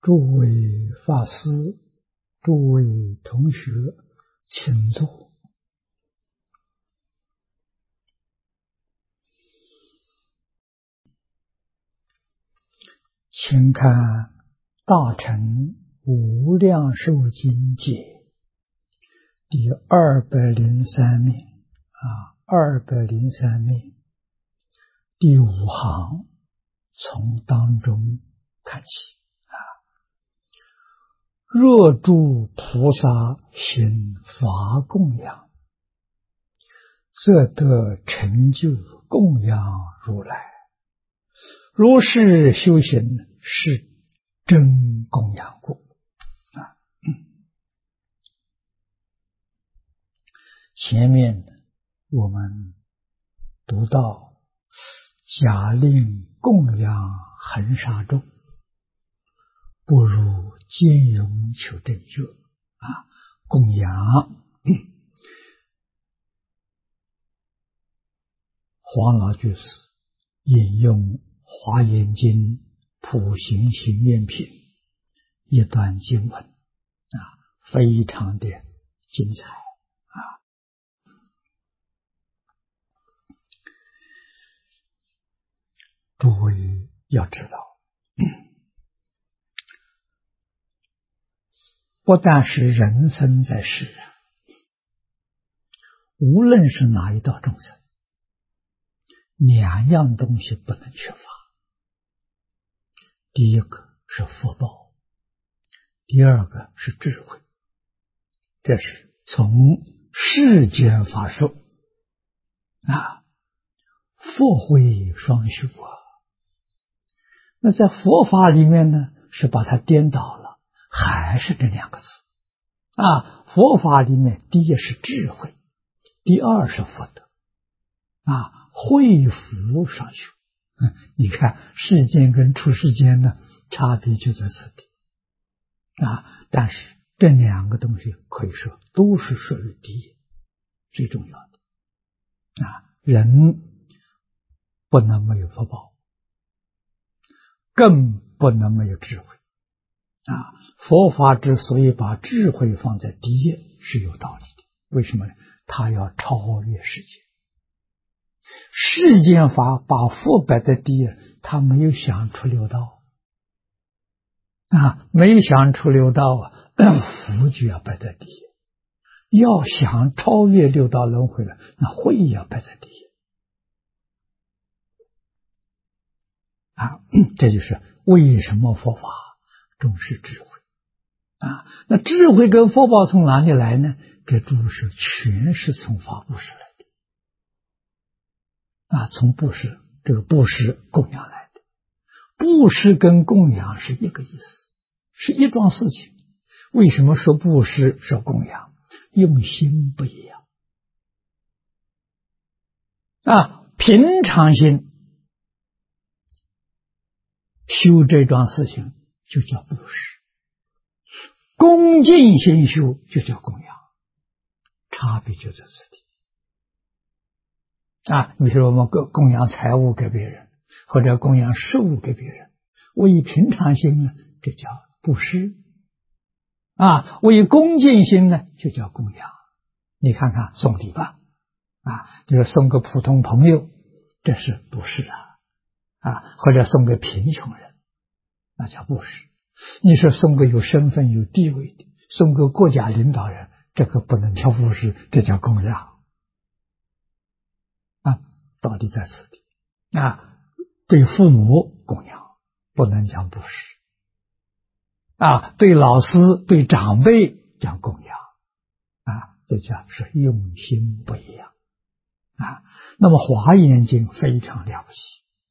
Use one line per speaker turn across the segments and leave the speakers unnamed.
诸位法师，诸位同学，请坐。请看《大乘无量寿经解》第203面203面第5行，从当中看起。若诸菩萨行法供养，则得成就供养如来。如是修行，是真供养故。前面我们读到假令供养恒沙众，不如兼容求正觉供养。黄老居士引用华严经普行行愿品一段经文非常的精彩诸位要知道，不但是人生在世无论是哪一道众生，两样东西不能缺乏。第一个是福报，第二个是智慧。这是从世间法说佛慧双修那在佛法里面呢，是把它颠倒了，还是这两个字佛法里面第一是智慧，第二是福德慧福双修。你看世间跟出世间呢，差别就在此地但是这两个东西可以说都是属于第一最重要的人不能没有福报，更不能没有智慧佛法之所以把智慧放在第一是有道理的。为什么呢？它要超越世界。世间法把佛摆在第一，他没有想出六道没有想出六道福就要摆在第一。要想超越六道轮回了，那慧也要摆在第一这就是为什么佛法重视智慧那智慧跟福报从哪里来呢？给诸位说，全是从法布施来的从布施，这个布施供养来的。布施跟供养是一个意思，是一桩事情。为什么说布施说供养？用心不一样平常心修这桩事情就叫布施，恭敬心修就叫供养，差别就在此地比如说我们供养财物给别人，或者供养事物给别人，为平常心呢，这叫布施为恭敬心呢，就叫供养。你看看送礼吧就是送个普通朋友，这是布施或者送给贫穷人，那叫布施。你说送个有身份有地位的，送个国家领导人，这个不能叫布施，这叫供养道理在此地对父母供养不能讲布施对老师对长辈讲供养这叫是用心不一样那么华严经非常了不起，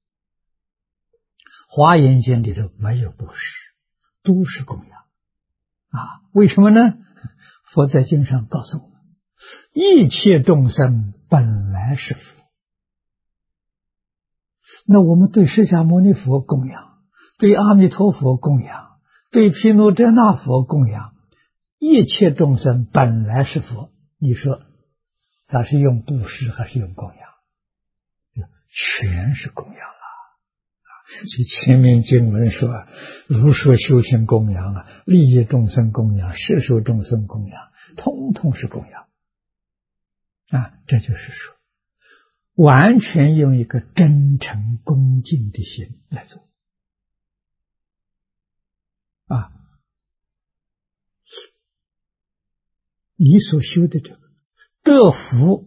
华严经里头没有布施，都是供养为什么呢？佛在经上告诉我们，一切众生本来是佛。那我们对释迦牟尼佛供养，对阿弥陀佛供养，对毗卢遮那佛供养，一切众生本来是佛。你说咱是用布施还是用供养？全是供养了所以前面经文说，如说修行供养啊，利益众生供养，摄受众生供养，通通是供养啊。这就是说，完全用一个真诚恭敬的心来做啊。你所修的这个得福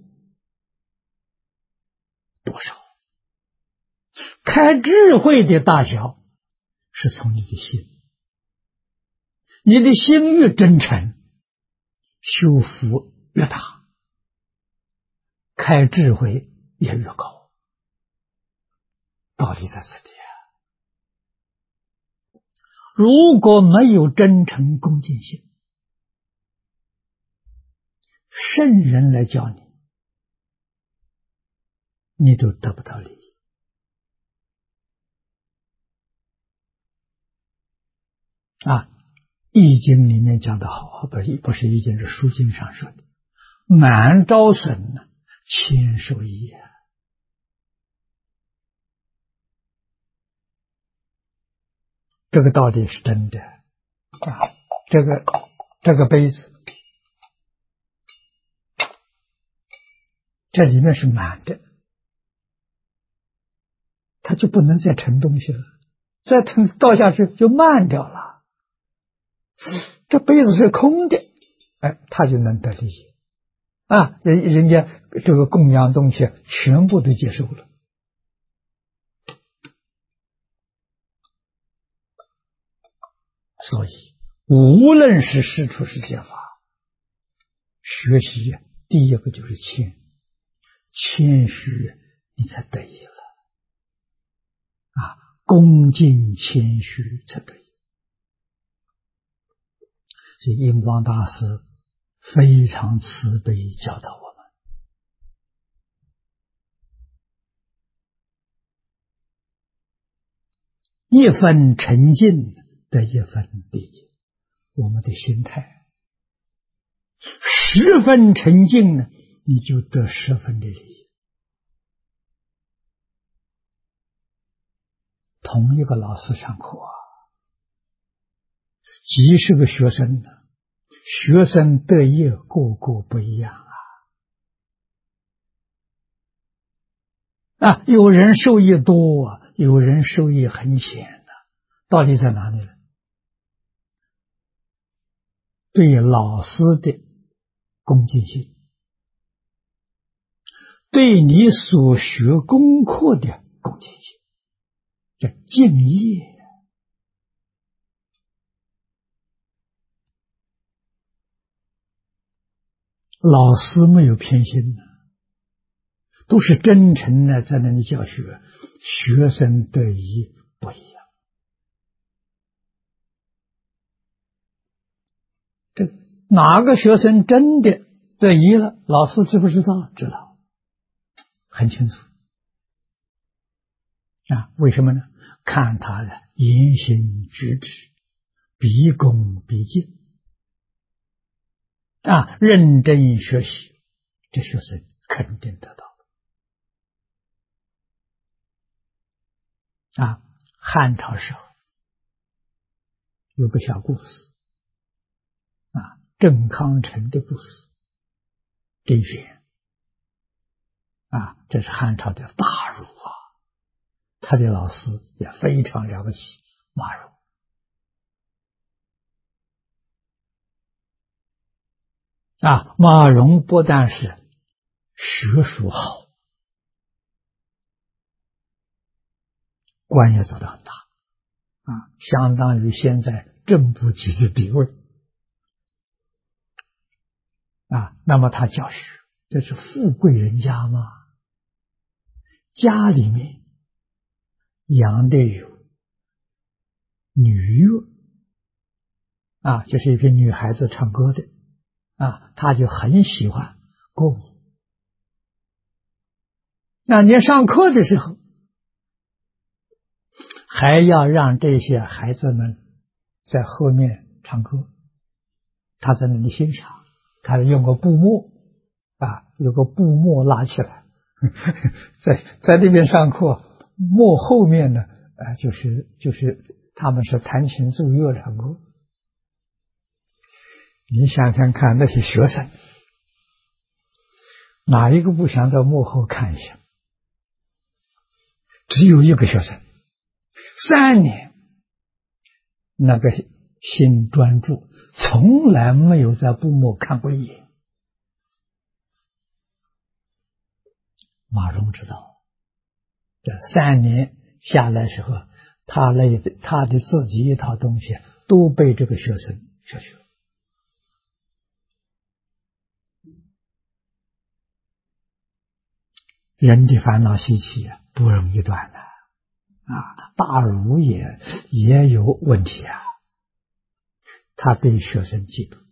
多少？开智慧的大小是从你的心，你的心越真诚，修福越大，开智慧也越高。道理在此地啊！如果没有真诚恭敬心，圣人来教你，你都得不到利益啊！易经里面讲的好，不是易经，是书经上说的，满招损呢，谦受益啊。这个道理是真的啊！这个杯子，这里面是满的，它就不能再盛东西了，再倒下去就漫掉了。这杯子是空的，哎，他就能得利益啊！人家这个供养东西全部都接受了。所以无论是世出世间法，学习第一个就是谦虚，你才得意了啊！恭敬谦虚才得意。所以印光大师非常慈悲教导我们，一分沉静得一分利益。我们的心态10分沉静呢，你就得10分的利益。同一个老师上课啊，几十个学生呢，学生得益个个不一样啊！有人受益多啊，有人受益很浅的，道理在哪里呢？对老师的恭敬心，对你所学功课的恭敬心，叫敬业。老师没有偏心的，都是真诚的在那里教学，学生得益不一样。这哪个学生真的得益了，老师知不知道？知道，很清楚啊。为什么呢？看他的言行举止，毕恭毕敬啊，认真学习，这学生肯定得到啊。汉朝时候有个小故事啊，郑康成的故事，这一篇啊，这是汉朝的大儒啊，他的老师也非常了不起，马融啊。马融不但是学术好，官也做得很大啊，相当于现在正部级的地位啊。那么他教学，这是富贵人家吗？家里面养的有女乐啊，就是一批女孩子唱歌的啊，他就很喜欢歌舞。那你上课的时候，还要让这些孩子们在后面唱歌，他在那里欣赏，他用个布幕啊，有个布幕拉起来，在那边上课，幕后面呢， 就是他们是弹琴奏乐两个。你想想看，那些学生哪一个不想到幕后看一下？只有一个学生，3年那个心专注，从来没有在布幕看过一眼。马蓉知道，这3年下来时候，他的自己一套东西都被这个学生学学。人的烦恼习气不容易断的大儒也有问题他对学生嫉妒，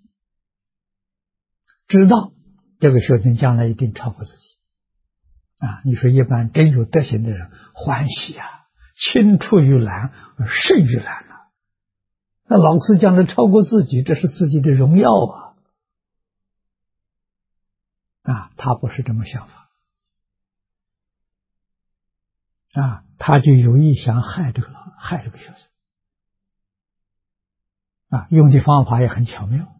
知道这个学生将来一定超过自己你说一般真有德行的人欢喜青出于蓝而胜于蓝那老师将来超过自己，这是自己的荣耀他不是这么想法他就有意想害这个学生用的方法也很巧妙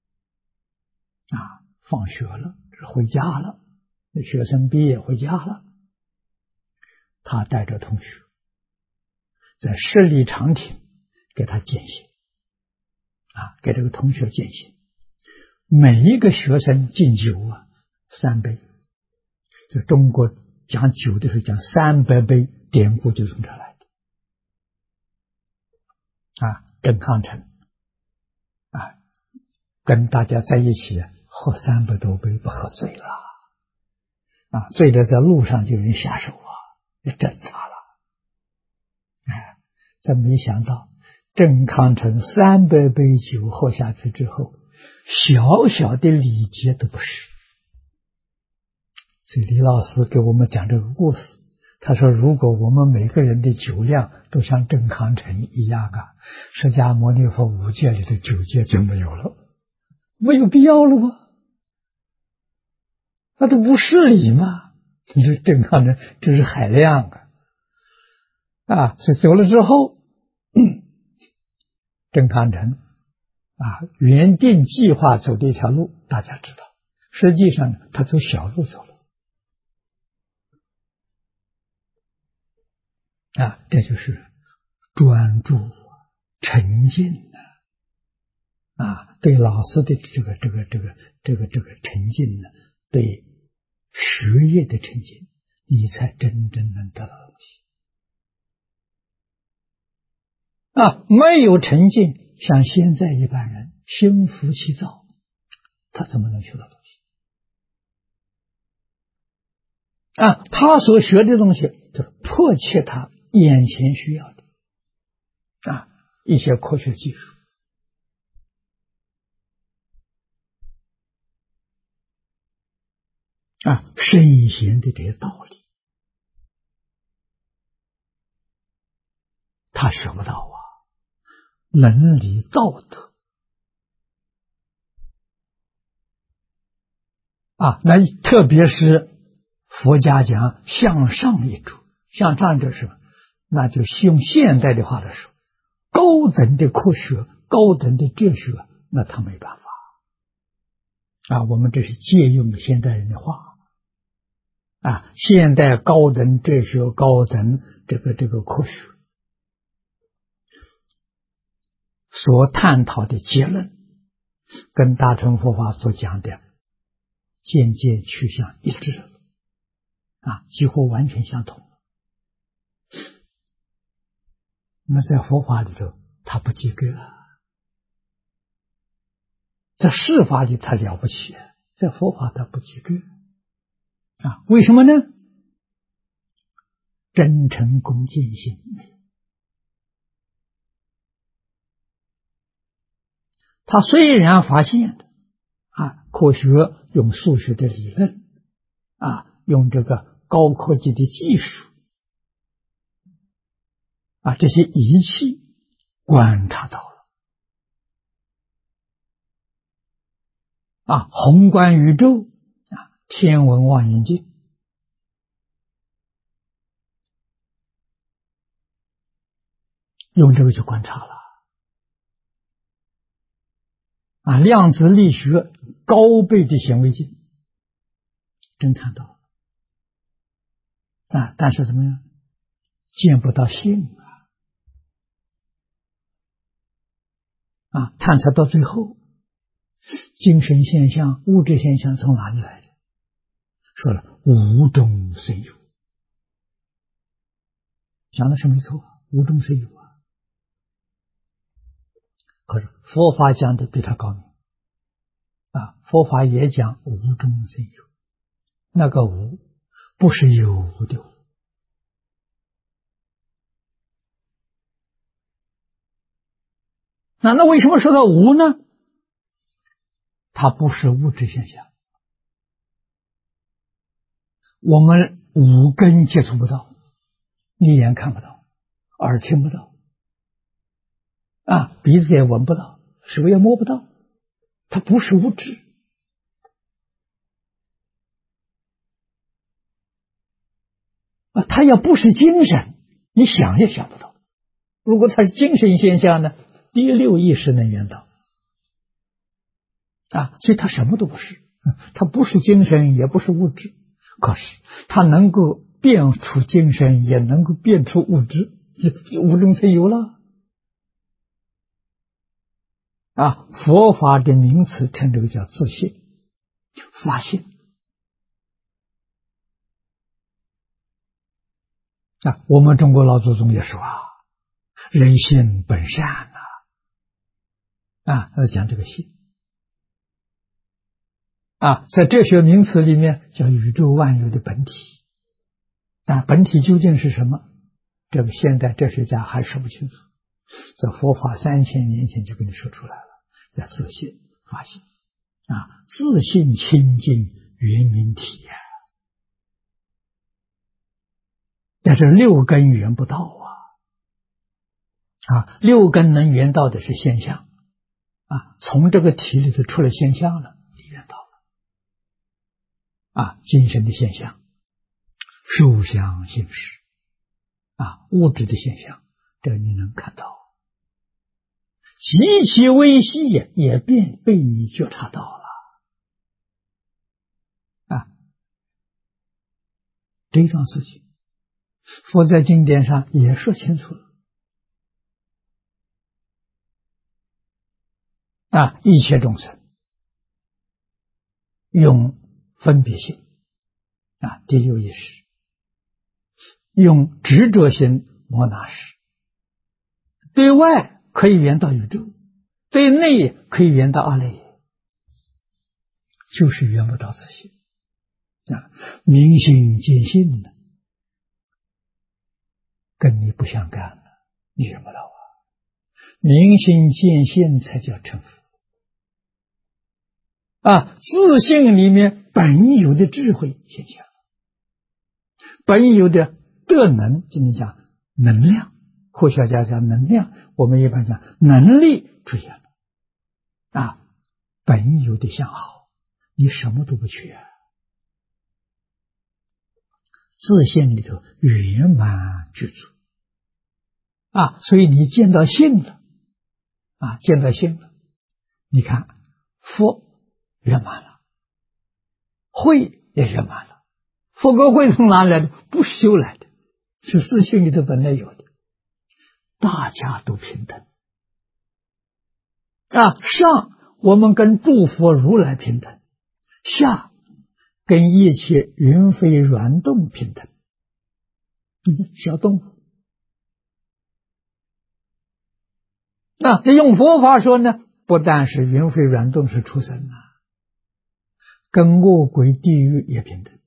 放学了回家了，学生毕业回家了，他带着同学在十里长亭给他践行给这个同学践行，每一个学生敬酒3杯，就中国讲酒的时候讲300杯，典故就从这来的郑康成跟大家在一起喝300多杯，不喝醉了醉了在路上就有人下手整他了真没想到郑康成300杯酒喝下去之后，小小的礼节都不是。所以李老师给我们讲这个故事，他说如果我们每个人的酒量都像郑康成一样释迦牟尼佛5戒里的9戒就没有了，没有必要了吗？那都不是礼嘛。你说郑康成这是海量所以走了之后郑康成原定计划走的一条路大家知道，实际上他走小路走了这就是专注沉静对老师的这个沉静对学业的沉静，你才真正能得到东西没有沉静，像现在一般人心浮气躁，他怎么能学到东西他所学的东西就是迫切他眼前需要的一些科学技术圣贤的这些道理他学不到伦理道德那特别是佛家讲向上一主，向上就是什么？那就用现代的话来说，高等的科学高等的哲学那他没办法我们这是借用现代人的话现代高等哲学高等这个科学所探讨的结论跟大乘佛法所讲的渐渐趋向一致几乎完全相同。那在佛法里头他不及格在世法里他了不起在佛法他不及格为什么呢？真诚恭敬心没有。他虽然发现的科学用数学的理论用这个高科技的技术这些仪器观察到了宏观宇宙天文望远镜用这个去观察了啊，量子力学高倍的显微镜真看到啊，但是怎么样，见不到性啊，探测到最后，精神现象、物质现象从哪里来的？说了无中生有，讲的是没错，无中生有啊。可是佛法讲的比他高明啊，佛法也讲无中生有，那个无不是有无的无。那为什么说到无呢？它不是物质现象，我们五根接触不到，一眼看不到，耳听不到啊，鼻子也闻不到，手也摸不到，它不是物质啊，它也不是精神，你想也想不到。如果它是精神现象呢，第六意识能缘到啊，所以它什么都不是，它不是精神，也不是物质，可是它能够变出精神，也能够变出物质，无中生有了啊。佛法的名词称这个叫自性、发性啊。我们中国老祖宗也说啊，人性本善啊，讲这个性啊，在哲学名词里面叫宇宙万有的本体啊，本体究竟是什么？这个现代哲学家还说不清楚，在佛法3000年前就跟你说出来了，叫自性、发性啊，自性清净圆明体啊，但是六根圆不到啊，六根能圆到的是现象啊，从这个体里头出了现象了，你圆到了啊，精神的现象、受想行识啊，物质的现象，这你能看到，极其微细也被你觉察到了啊，这桩事情佛在经典上也说清楚了啊，一切众生用分别心啊，第六意识，用执着心摩那识，对外可以圆到宇宙，对内可以圆到阿赖耶，就是圆不到自性啊。明心见性的跟你不相干了，你圆不到啊。明心见性才叫成佛啊，自性里面本有的智慧现象，本有的德能，今天讲能量，科学家讲能量，我们一般讲能力出现了啊，本有的相好，你什么都不缺自性里头圆满具足啊，所以你见到性了啊，见到性了，你看佛圆满了，慧也圆满了。佛跟慧从哪来的？不修来的，是自性里头本来有的，大家都平等啊。上我们跟诸佛如来平等，下跟一切云飞软动平等。小动物那用佛法说呢，不但是云飞软动是畜生啊，跟恶鬼地狱也平等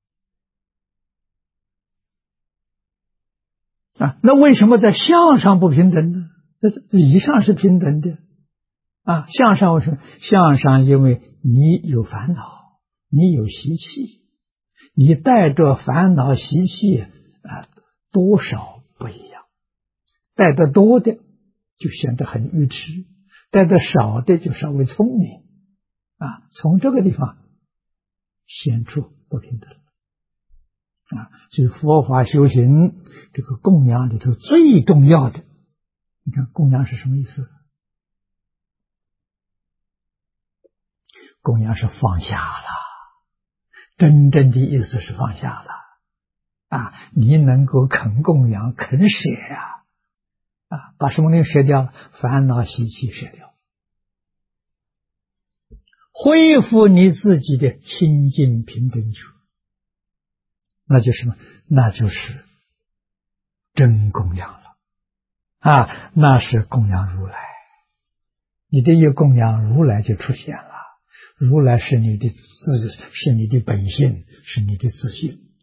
啊。那为什么在相上不平等呢？在理上是平等的啊。相上为什么？相上因为你有烦恼，你有习气，你带着烦恼习气啊，多少不一样，带得多的就显得很愚痴，带得少的就稍微聪明啊。从这个地方显出不平等啊。所以佛法修行这个供养里头最重要的你看供养是什么意思？供养是放下了，真正的意思是放下了啊！你能够肯供养，肯舍呀啊！把什么东西舍掉？烦恼习气舍掉，恢复你自己的清净平等觉，那就是什么？那就是真供养了啊！那是供养如来，你这一供养如来就出现了。如来是你的是你的本性，是你的自信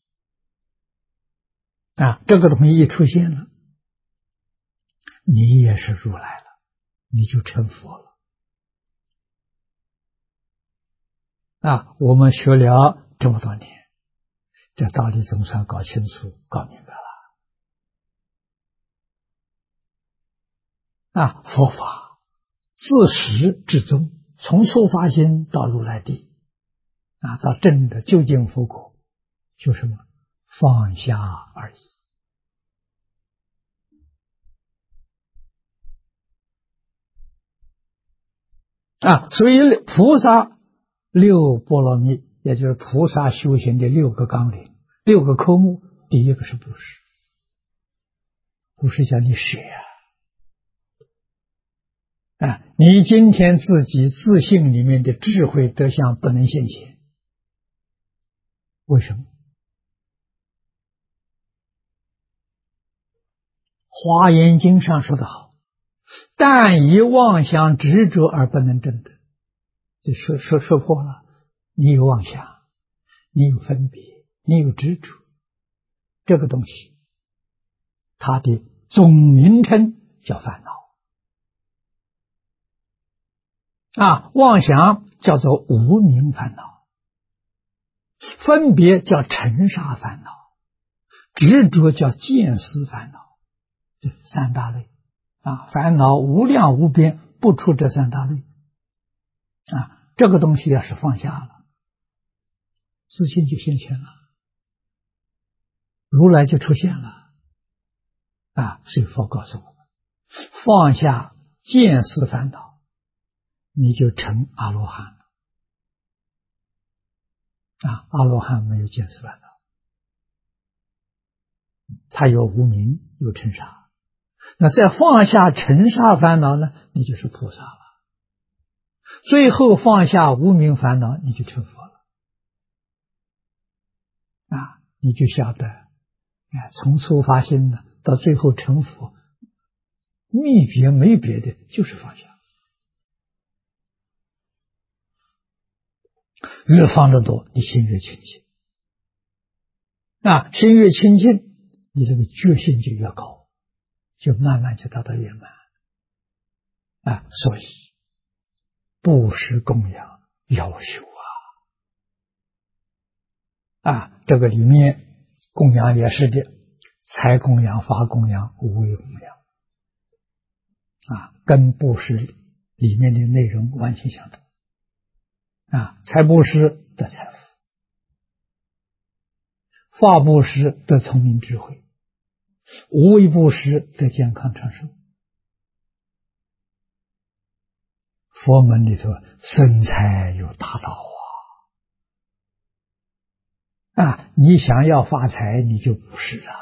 啊！这个东西一出现了，你也是如来了，你就成佛了啊！我们学了这么多年，这道理总算搞清楚、搞明白了啊！佛法自始至终，从初发心到如来地。啊，到真的究竟佛果，就什么放下而已啊！所以菩萨六波罗蜜，也就是菩萨修行的六个纲领、六个科目，第一个是布施，布施叫你舍啊！你今天自己自信里面的智慧德相不能现前，为什么？华严经上说得好，但以妄想执着而不能证得，就说破了，你有妄想，你有分别，你有执着，这个东西它的总名称叫烦恼啊！妄想叫做无明烦恼，分别叫尘沙烦恼，执着叫见思烦恼，这三大类啊！烦恼无量无边，不出这三大类啊！这个东西要是放下了，自信就现前了，如来就出现了啊！所以佛告诉我们，放下见思烦恼，你就成阿罗汉了啊！阿罗汉没有见思烦恼，他有无明，有尘沙。那再放下尘沙烦恼呢，你就是菩萨了。最后放下无明烦恼，你就成佛了啊！你就晓得，从初发心呢，到最后成佛，秘诀没别的，就是放下。越放得多，你心越清净啊！心越清净，你这个觉性就越高，就慢慢就达到圆满啊！所以布施供养要修啊！这个里面供养也是的，财供养、法供养、无为供养啊，跟布施里面的内容完全相同啊！财布施得财富，法布施得聪明智慧，无为布施得健康长寿。佛门里头生财有大道啊！你想要发财，你就布施啊！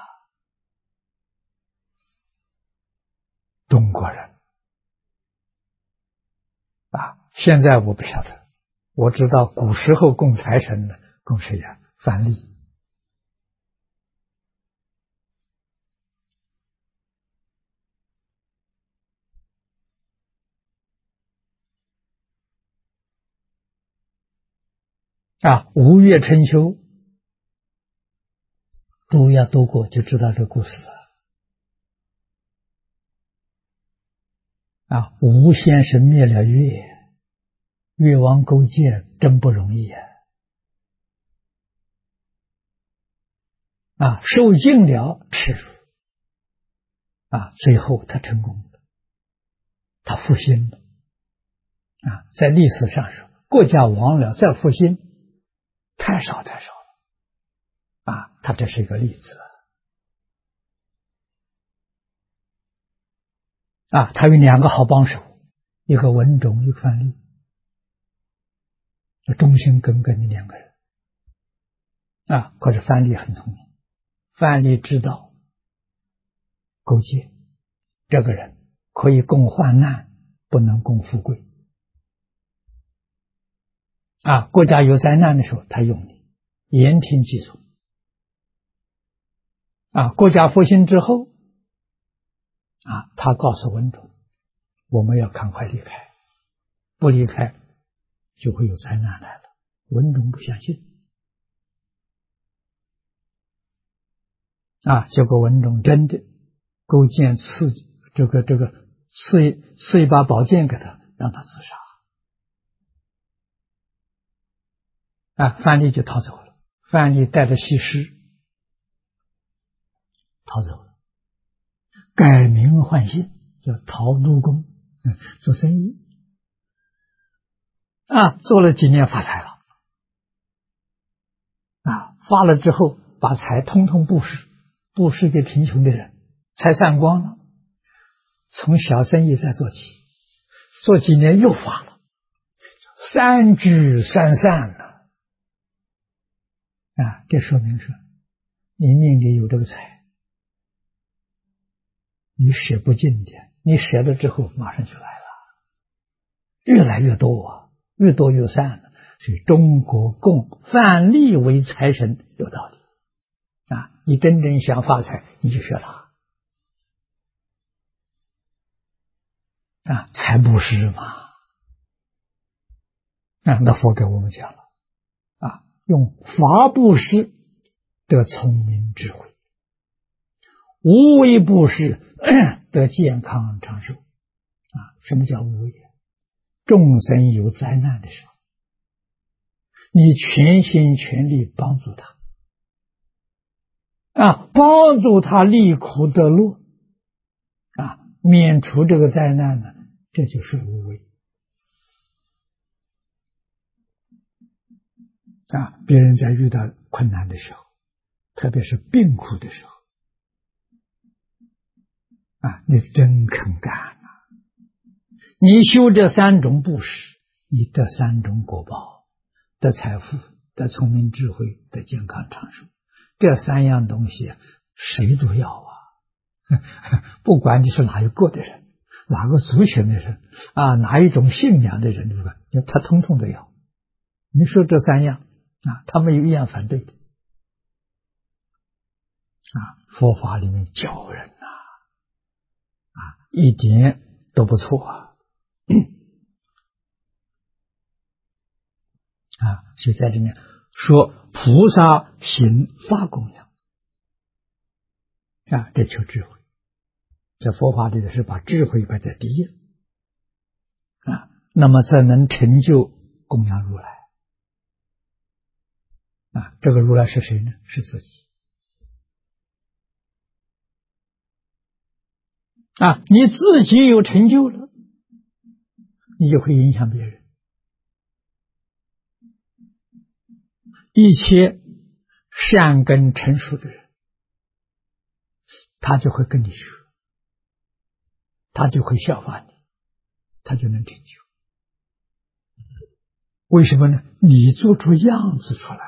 中国人啊，现在我不晓得，我知道古时候供财神的供谁呀？范蠡啊，吴越春秋读要读过就知道这个故事了啊！吴先生灭了越，越王勾践真不容易啊！受尽了耻辱啊！最后他成功了，他复兴了啊！在历史上说，国家亡了再复兴，太少太少了啊！他这是一个例子。 他有2个好帮手，一个文种，一个范蠡，忠心耿耿的2个人。可是范蠡很聪明，范蠡知道勾践这个人可以共患难，不能共富贵。国家有灾难的时候，他用你，言听计从。国家复兴之后，他告诉文种，我们要赶快离开，不离开就会有灾难来了。文种不相信。结果文种真的勾践赐一把宝剑给他，让他自杀。范蠡就逃走了。范蠡带着西施逃走了，改名换姓，叫陶督公，做生意。做了几年发财了。发了之后，把财通通布施给贫穷的人，财散光了。从小生意再做起，做几年又发了，3聚3散了。这说明是你命里有这个财，你舍不尽的，你舍了之后马上就来了，越来越多越多越散了。所以中国供范蠡为财神有道理。你真正想发财，你就学他。财布施嘛。那佛给我们讲了，用法布施得聪明智慧，无为布施得健康长寿。什么叫无为？众生有灾难的时候，你全心全力帮助他，帮助他离苦得乐，免除这个灾难呢，这就是无为。别人在遇到困难的时候，特别是病苦的时候，你真肯干你修这3种布施，你得3种果报，得财富，得聪明智慧，得健康长寿。这3样东西谁都要不管你是哪一个的人，哪个族群的人，哪一种信仰的人，他通通都要。你说这3样他没有一样反对的。佛法里面教人一点都不错所以在里面说菩萨行法供养这求智慧。在佛法里的是把智慧摆在第一那么才能成就供养如来这个如来是谁呢？是自己你自己有成就了，你就会影响别人。一切善根成熟的人，他就会跟你学，他就会效法你，他就能成就。为什么呢？你做出样子出来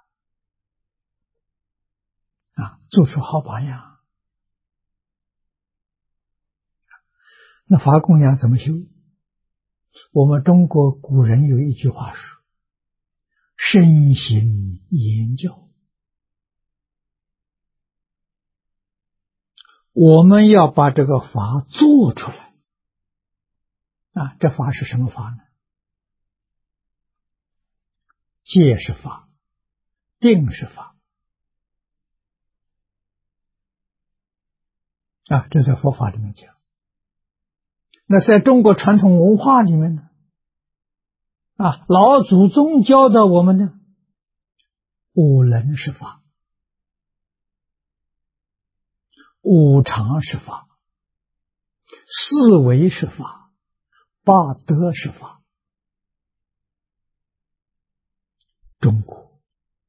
了做出好榜样。那法供养怎么修？我们中国古人有一句话说：身行言教。我们要把这个法做出来这法是什么法呢？戒是法，定是法这在佛法里面讲。那在中国传统文化里面呢老祖宗教的我们呢，五伦是法，五常是法，四维是法，八德是法。中国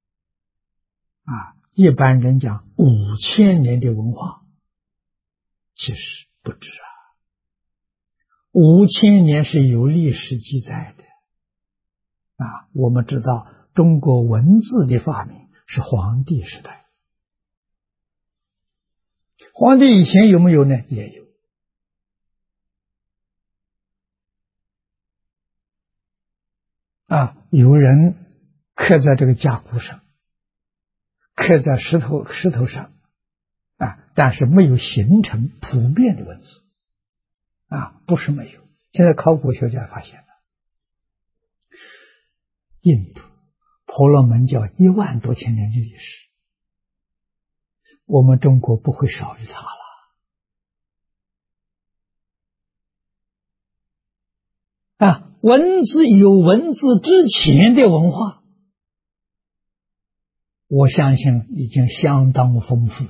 一般人讲5000年的文化，其实不止 5000年是有历史记载的啊。我们知道中国文字的发明是黄帝时代，黄帝以前有没有呢？也有啊，有人刻在这个甲骨上，刻在石头上啊，但是没有形成普遍的文字啊，不是没有。现在考古学家发现了，印度婆罗门教1万多千年的历史，我们中国不会少于它了啊！文字有文字之前的文化，我相信已经相当丰富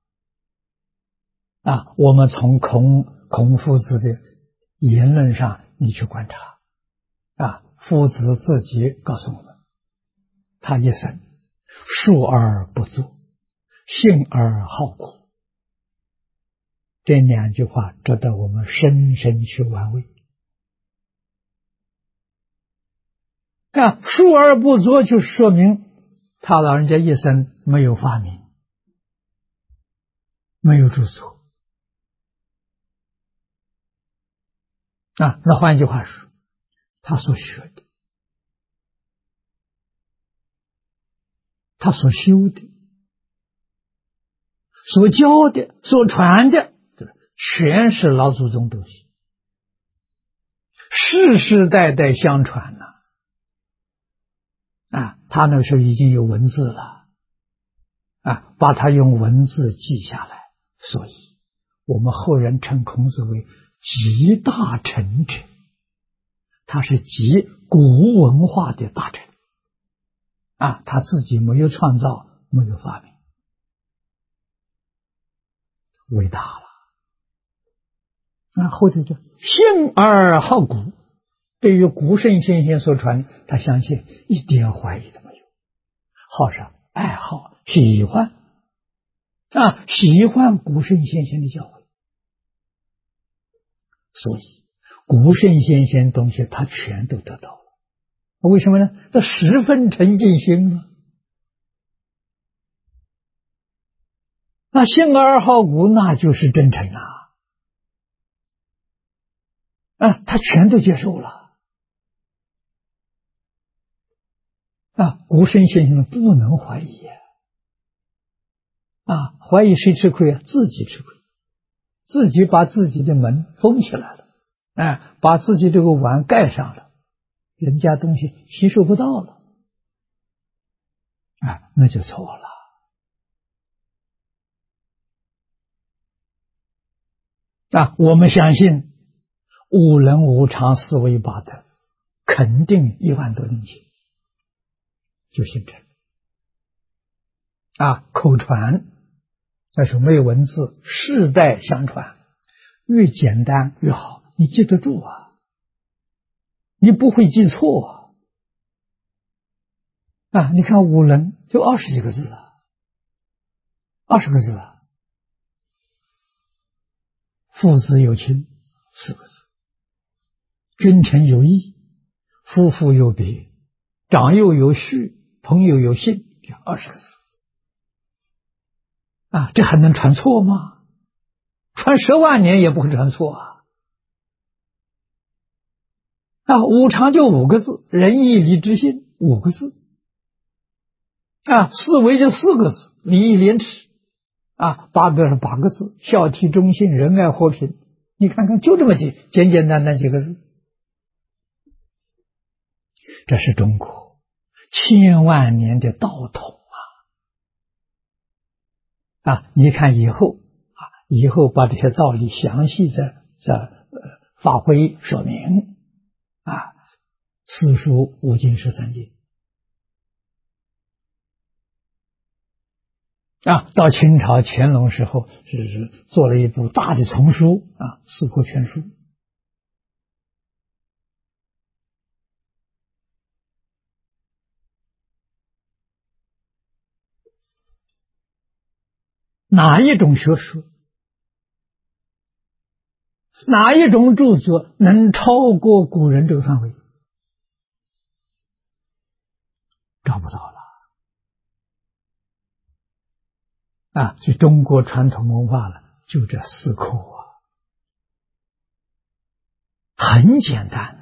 啊！我们从孔夫子的言论上，你去观察啊，夫子自己告诉我们，他一生述而不作，信而好古，这2句话值得我们深深去玩味啊！述而不作，就说明他老人家一生没有发明，没有著作啊。那换一句话说，他所学的，他所修的，所教的，所传的，全是老祖宗东西，世世代代相传了啊。他那个时候已经有文字了啊，把它用文字记下来，所以我们后人称孔子为集大成者，他是集古文化的大成啊，他自己没有创造，没有发明，伟大了。那后头就信而好古，对于古圣先贤所传，他相信一点怀疑都没有，好上爱好喜欢啊，喜欢古圣先贤的教诲，所以古圣先贤东西他全都得到了。为什么呢？他十分沉浸心啊。那信而好古，那就是真诚啊，他全都接受了啊。古圣先贤不能怀疑啊，怀疑谁吃亏啊？自己吃亏，自己把自己的门封起来了，哎，把自己这个碗盖上了，人家东西吸收不到了，哎，那就错了啊。我们相信五伦五常四维八德，肯定1万多年前就形成啊。口传那时候没有文字，世代相传，越简单越好，你记得住啊，你不会记错啊。你看五伦就20几个字啊，20个字啊。父子有亲4个字，君臣有义，夫妇有别，长幼有序，朋友有信，就20个字啊，这还能传错吗？传10万年也不会传错啊！五常就5个字，仁义礼智信5个字啊，四维就4个字，礼义廉耻啊，八德是8个字，孝悌忠信仁爱和平，你看看就这么简简单单几个字。这是中国千万年的道统啊！你看以后把这些道理详细发挥说明啊，四书五经13经啊，到清朝乾隆时候是做了一部大的丛书啊，《四库全书》。哪一种学说哪一种著作能超过古人这个范围？找不到了。所以中国传统文化了，就这4课很简单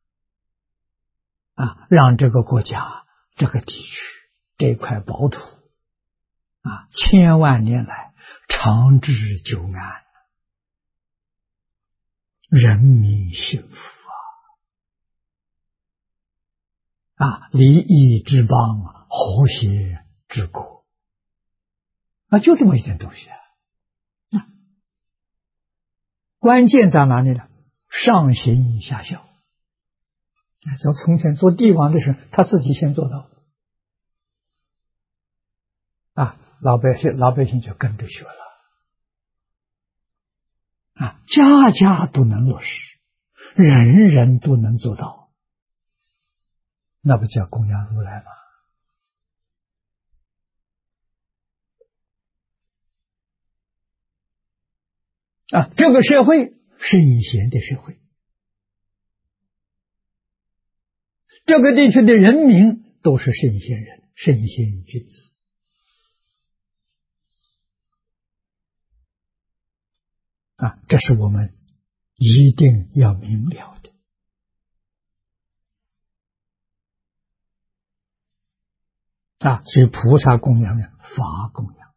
让这个国家、这个地区、这块宝土千万年来长治久安，人民幸福利益之邦，和谐之国就这么一点东西关键在哪里呢？上行下效。从前做帝王的时候，他自己先做到老百姓就跟着学了家家都能落实，人人都能做到，那不叫供养如来吗？这个社会圣贤的社会，这个地区的人民都是圣贤人、圣贤君子这是我们一定要明了的所以菩萨供养呢，法供养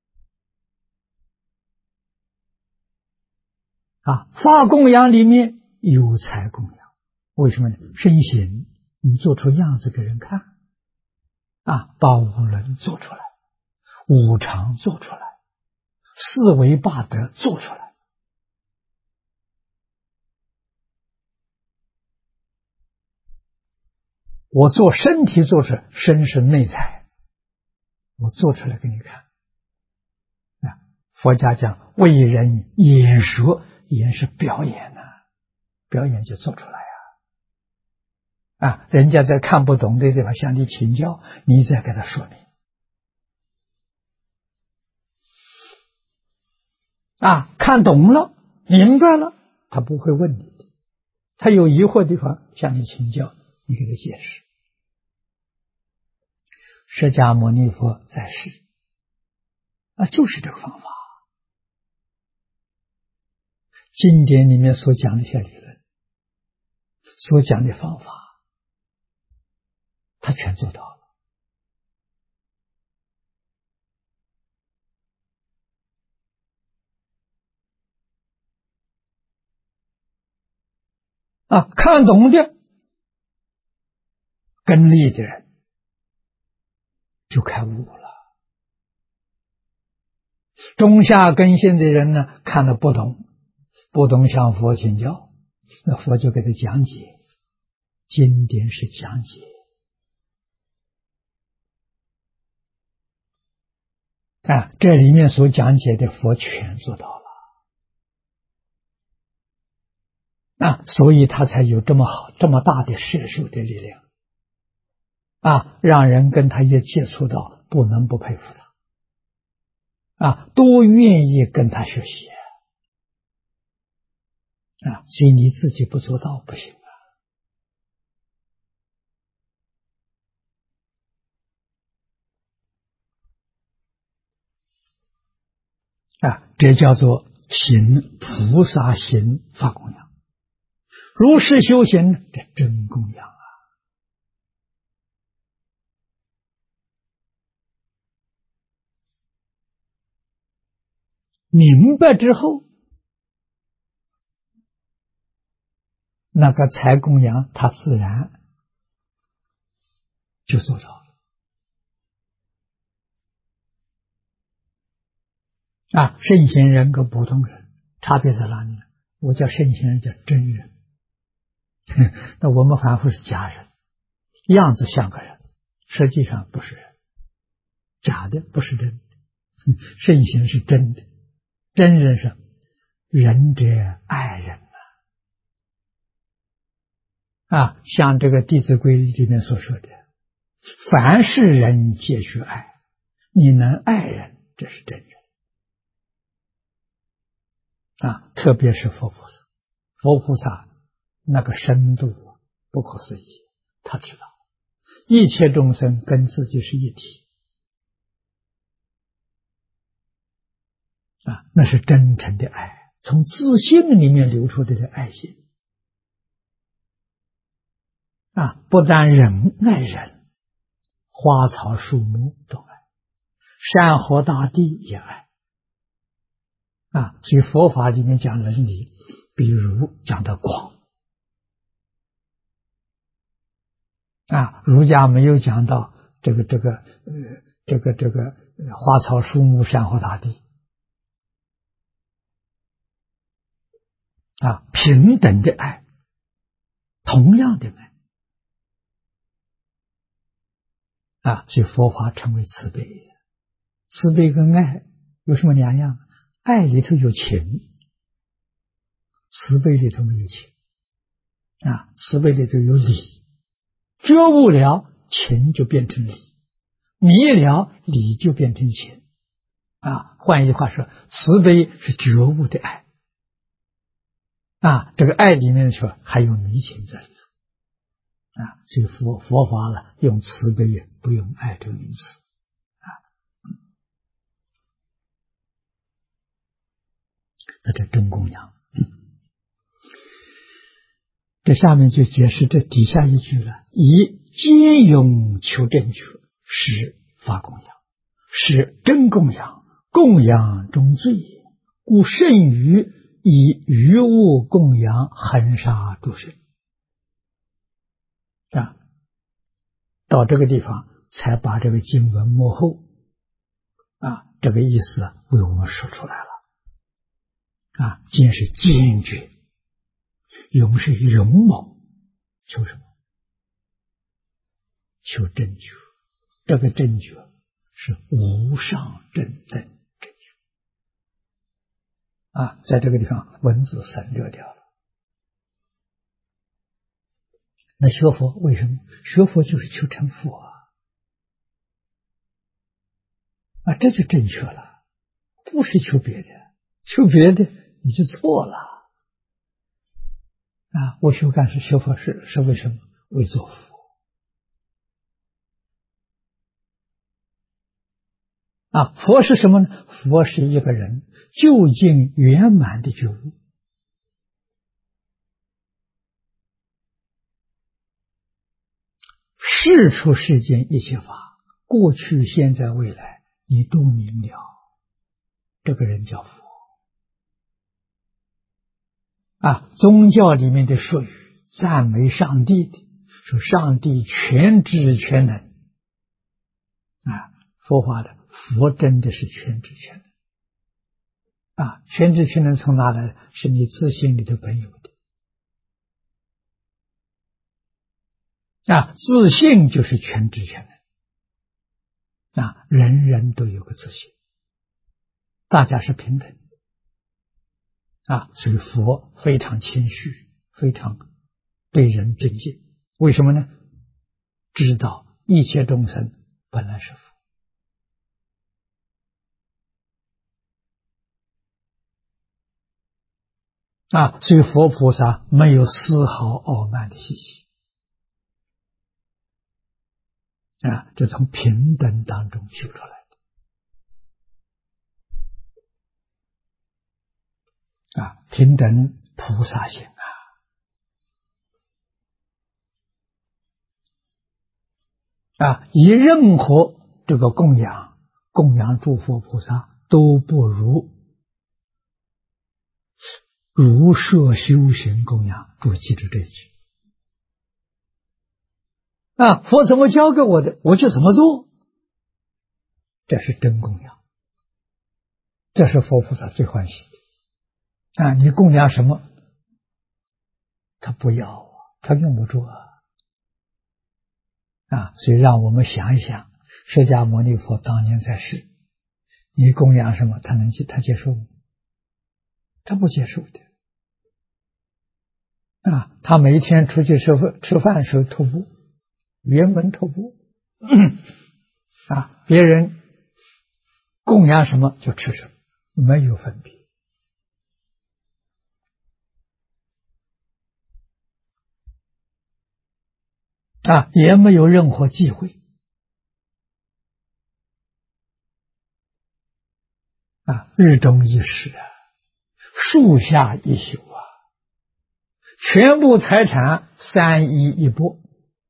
法供养里面有财供养，为什么呢？身形你做出样子给人看把五伦做出来，五常做出来，四维八德做出来。我做身体做出来，身是内在，我做出来给你看佛家讲为人演说，演是表演表演就做出来人家在看不懂的地方向你请教，你再给他说明看懂了明白了，他不会问你的，他有疑惑的地方向你请教，你给他解释。释迦牟尼佛在世就是这个方法，经典里面所讲的一些理论，所讲的方法，他全做到了看懂的根利的人就开悟了，中下根性的人呢，看得不懂向佛请教，那佛就给他讲解，经典是讲解这里面所讲解的佛全做到了所以他才有这么好这么大的摄受的力量让人跟他一接触到，不能不佩服他都愿意跟他学习所以你自己不做到不行这叫做行菩萨行法供养，如是修行，这真供养明白之后，那个财供养他自然就做到了圣贤人跟普通人差别在哪里？我叫圣贤人叫真人那我们凡夫是假人，样子像个人，实际上不是人，假的不是真的圣贤是真的，真人是仁者爱人像这个《弟子规》里面所说的，凡是人皆须爱，你能爱人，这是真人特别是佛菩萨佛菩萨那个深度不可思议，他知道一切众生跟自己是一体啊，那是真诚的爱，从自信里面流出的爱心啊，不但人爱人，花草树木都爱，山河大地也爱啊。所以佛法里面讲伦理，比如讲的广啊，儒家没有讲到这个花草树木山河大地啊，平等的爱，同样的爱啊，所以佛法称为慈悲。慈悲跟爱有什么两样？爱里头有情，慈悲里头没有情啊，慈悲里头有理，觉悟了情就变成理，迷了理就变成情啊。换一句话说，慈悲是觉悟的爱啊，这个爱里面说还有迷情在里头啊，所以佛法呢用慈悲不用爱这个名词啊。那这真供养，这下面就解释这底下一句了：以兼勇求正觉，是发供养，是真供养，供养中最也，故甚于以余物供养，恒沙诸生啊。到这个地方才把这个经文幕后啊这个意思为我们说出来了啊。坚是坚决，勇是勇猛，求什么？求正觉。这个正觉是无上正等正觉啊，在这个地方文字省略掉了。那学佛为什么？学佛就是求成佛啊，这就正确了，不是求别的，求别的你就错了啊。我学干是学佛是为什么？为做佛啊。佛是什么呢？佛是一个人究竟圆满的觉悟。事出世间一切法，过去现在未来你都明了，这个人叫佛啊。宗教里面的术语赞美上帝的，说上帝全知全能啊。佛法的佛真的是全知全能啊。全知全能从哪来？是你自信里头本有的啊。自信就是全知全能啊。人人都有个自信，大家是平等的啊。所以佛非常谦虚，非常对人尊敬。为什么呢？知道一切众生本来是佛啊，所以佛菩萨没有丝毫傲慢的习气啊，这从平等当中修出来的啊，平等菩萨行啊，以任何这个供养诸佛菩萨都不如如设修行供养。注意记住这一句啊，佛怎么教给我的，我就怎么做，这是真供养，这是佛菩萨最欢喜的啊。你供养什么，他不要啊，他用不住啊。所以让我们想一想，释迦牟尼佛当年在世，你供养什么，他接受吗？他不接受的啊。他每一天出去吃饭的时候徒步，原本徒步啊，别人供养什么就吃什么，没有分别也没有任何忌讳日中一时树下一宿全部财产3衣1钵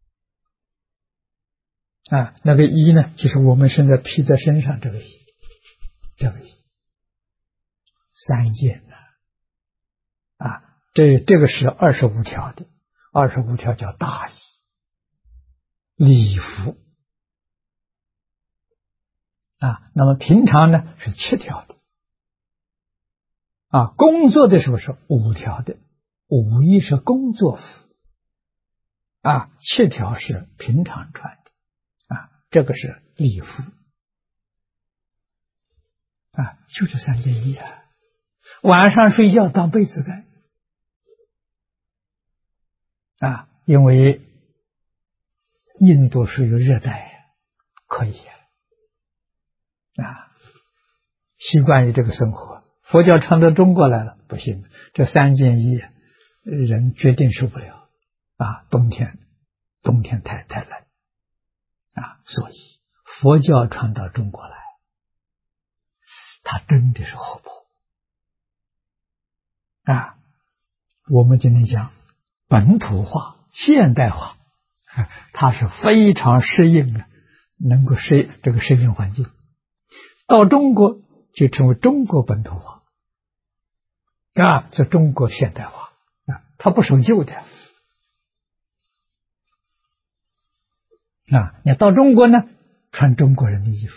那个衣呢，就是我们现在披在身上这个衣，这个衣3件这个是25条的，25条叫大衣礼服那么平常呢是7条的工作的时候是5条的，5衣是工作服7条是平常穿的这个是礼服就这3件衣晚上睡觉当被子盖因为印度属于热带可以习惯于这个生活。佛教传到中国来了不行，这3件衣人决定受不了冬天太冷所以佛教传到中国来，它真的是活泼我们今天讲本土化现代化它是非常适应能够这个适应环境，到中国就成为中国本土化是中国现代化它不守旧的你到中国呢穿中国人的衣服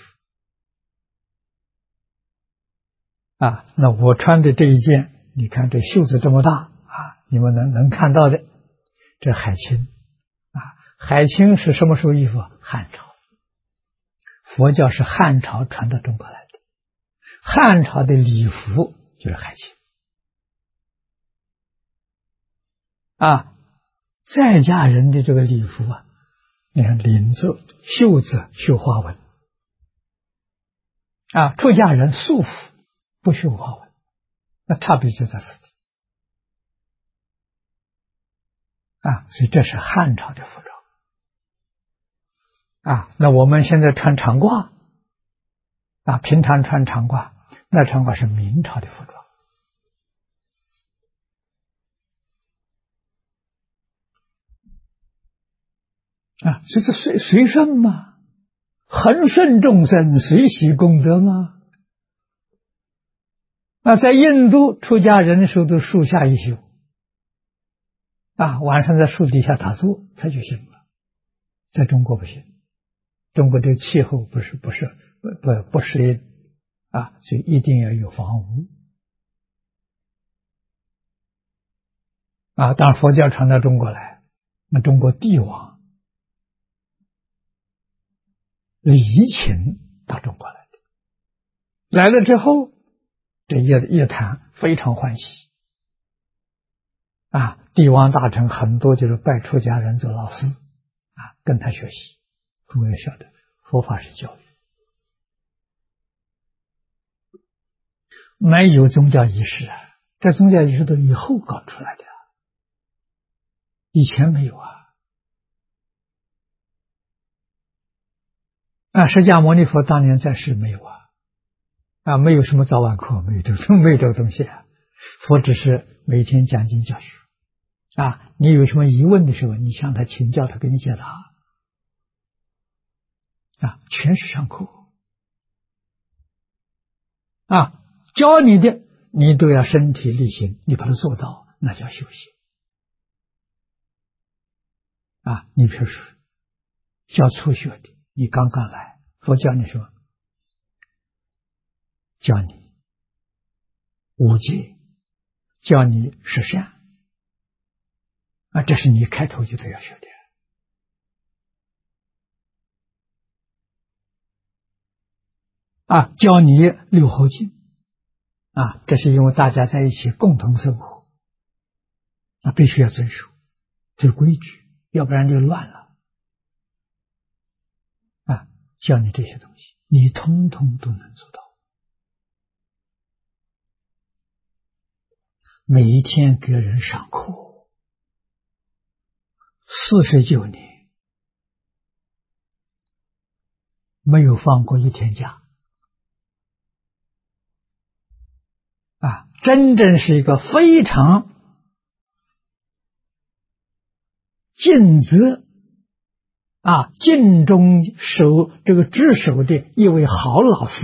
那我穿的这一件，你看这袖子这么大你们能看到的，这海青海青是什么时候衣服？汉朝，佛教是汉朝传到中国来的，汉朝的礼服就是海青在家人的这个礼服你看领子袖子绣花纹出家人素服不绣花纹，那差别就在此地所以这是汉朝的服装那我们现在穿长褂平常穿长褂，那长褂是明朝的服装这个随顺嘛，恒顺众生，随喜功德嘛在印度出家人的时候都树下一宿晚上在树底下打坐才就行了，在中国不行，中国这个气候不适应所以一定要有房屋当然佛教传到中国来，那中国帝王李秦到中国来的，来了之后这叶檀非常欢喜帝王大臣很多就是拜出家人做老师跟他学习。诸位晓得佛法是教育，没有宗教仪式这宗教仪式都以后搞出来的以前没有释迦牟尼佛当年在世没有没有什么早晚课，没有这个东西佛只是每天讲经教学你有什么疑问的时候，你向他请教，他给你解答全是上课教你的你都要身体力行，你把它做到，那叫修行你比如说教初学的，你刚刚来，佛教你说教你无戒，教你十善这是你开头就都要学的教你六合敬这是因为大家在一起共同生活必须要遵守这规矩，要不然就乱了教你这些东西你通通都能做到，每一天给人上课49年没有放过一天假。真正是一个非常尽责尽忠守这个职守的一位好老师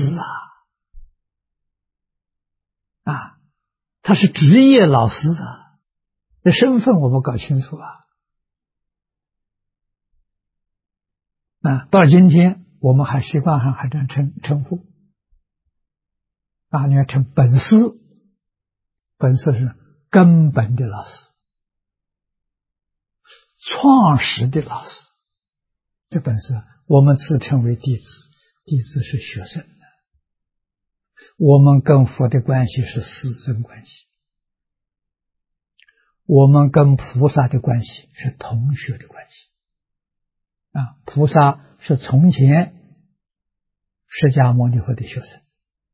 他是职业老师这身份我们搞清楚到今天我们还习惯上还这样称呼你看称本师是根本的老师，创始的老师，这本是我们自称为弟子，弟子是学生的，我们跟佛的关系是师生关系，我们跟菩萨的关系是同学的关系菩萨是从前释迦牟尼佛的学生，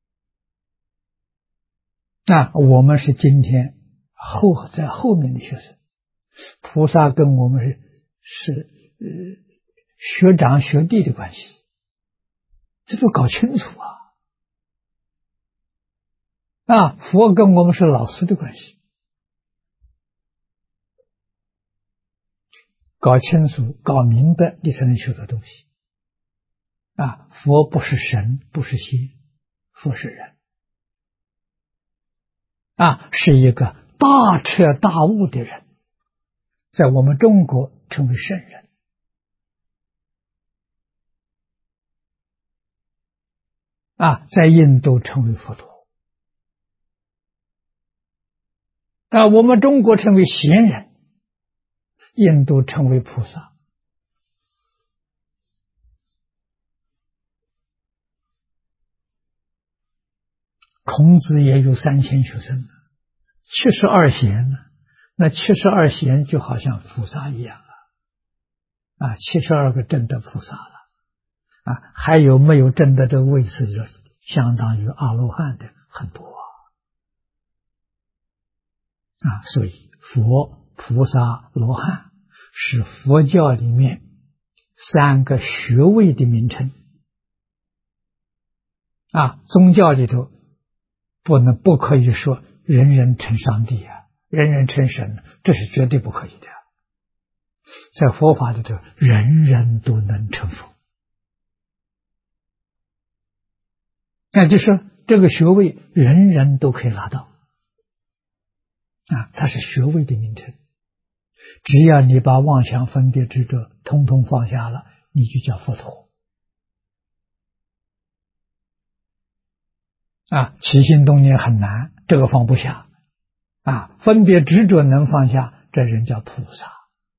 我们是今天在后面的学生，菩萨跟我们是学长学弟的关系，这都搞清楚佛跟我们是老师的关系，搞清楚搞明白你才能学到东西佛不是神不是仙，佛是人是一个大彻大悟的人，在我们中国称为圣人在印度称为佛陀我们中国称为贤人，印度称为菩萨孔子也有3000学生72贤那72贤就好像菩萨一样72个证得菩萨了还有没有证得这个位次就相当于阿罗汉的很多所以佛菩萨罗汉是佛教里面3个学位的名称宗教里头不可以说人人称上帝人人称神，这是绝对不可以的。在佛法里头，人人都能成佛，那就是这个学位人人都可以拿到它是学位的名称。只要你把妄想分别执着通通放下了，你就叫佛陀起心动念很难，这个放不下分别执着能放下，这人叫菩萨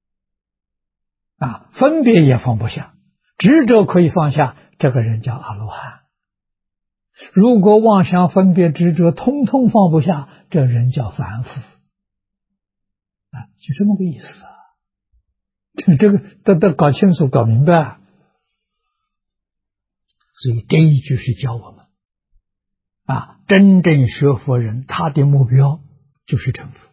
分别也放不下，执着可以放下，这个人叫阿罗汉。如果妄想分别执着通通放不下，这人叫凡夫就这么个意思这个都搞清楚搞明白所以这一句是教我们真正学佛人他的目标就是成佛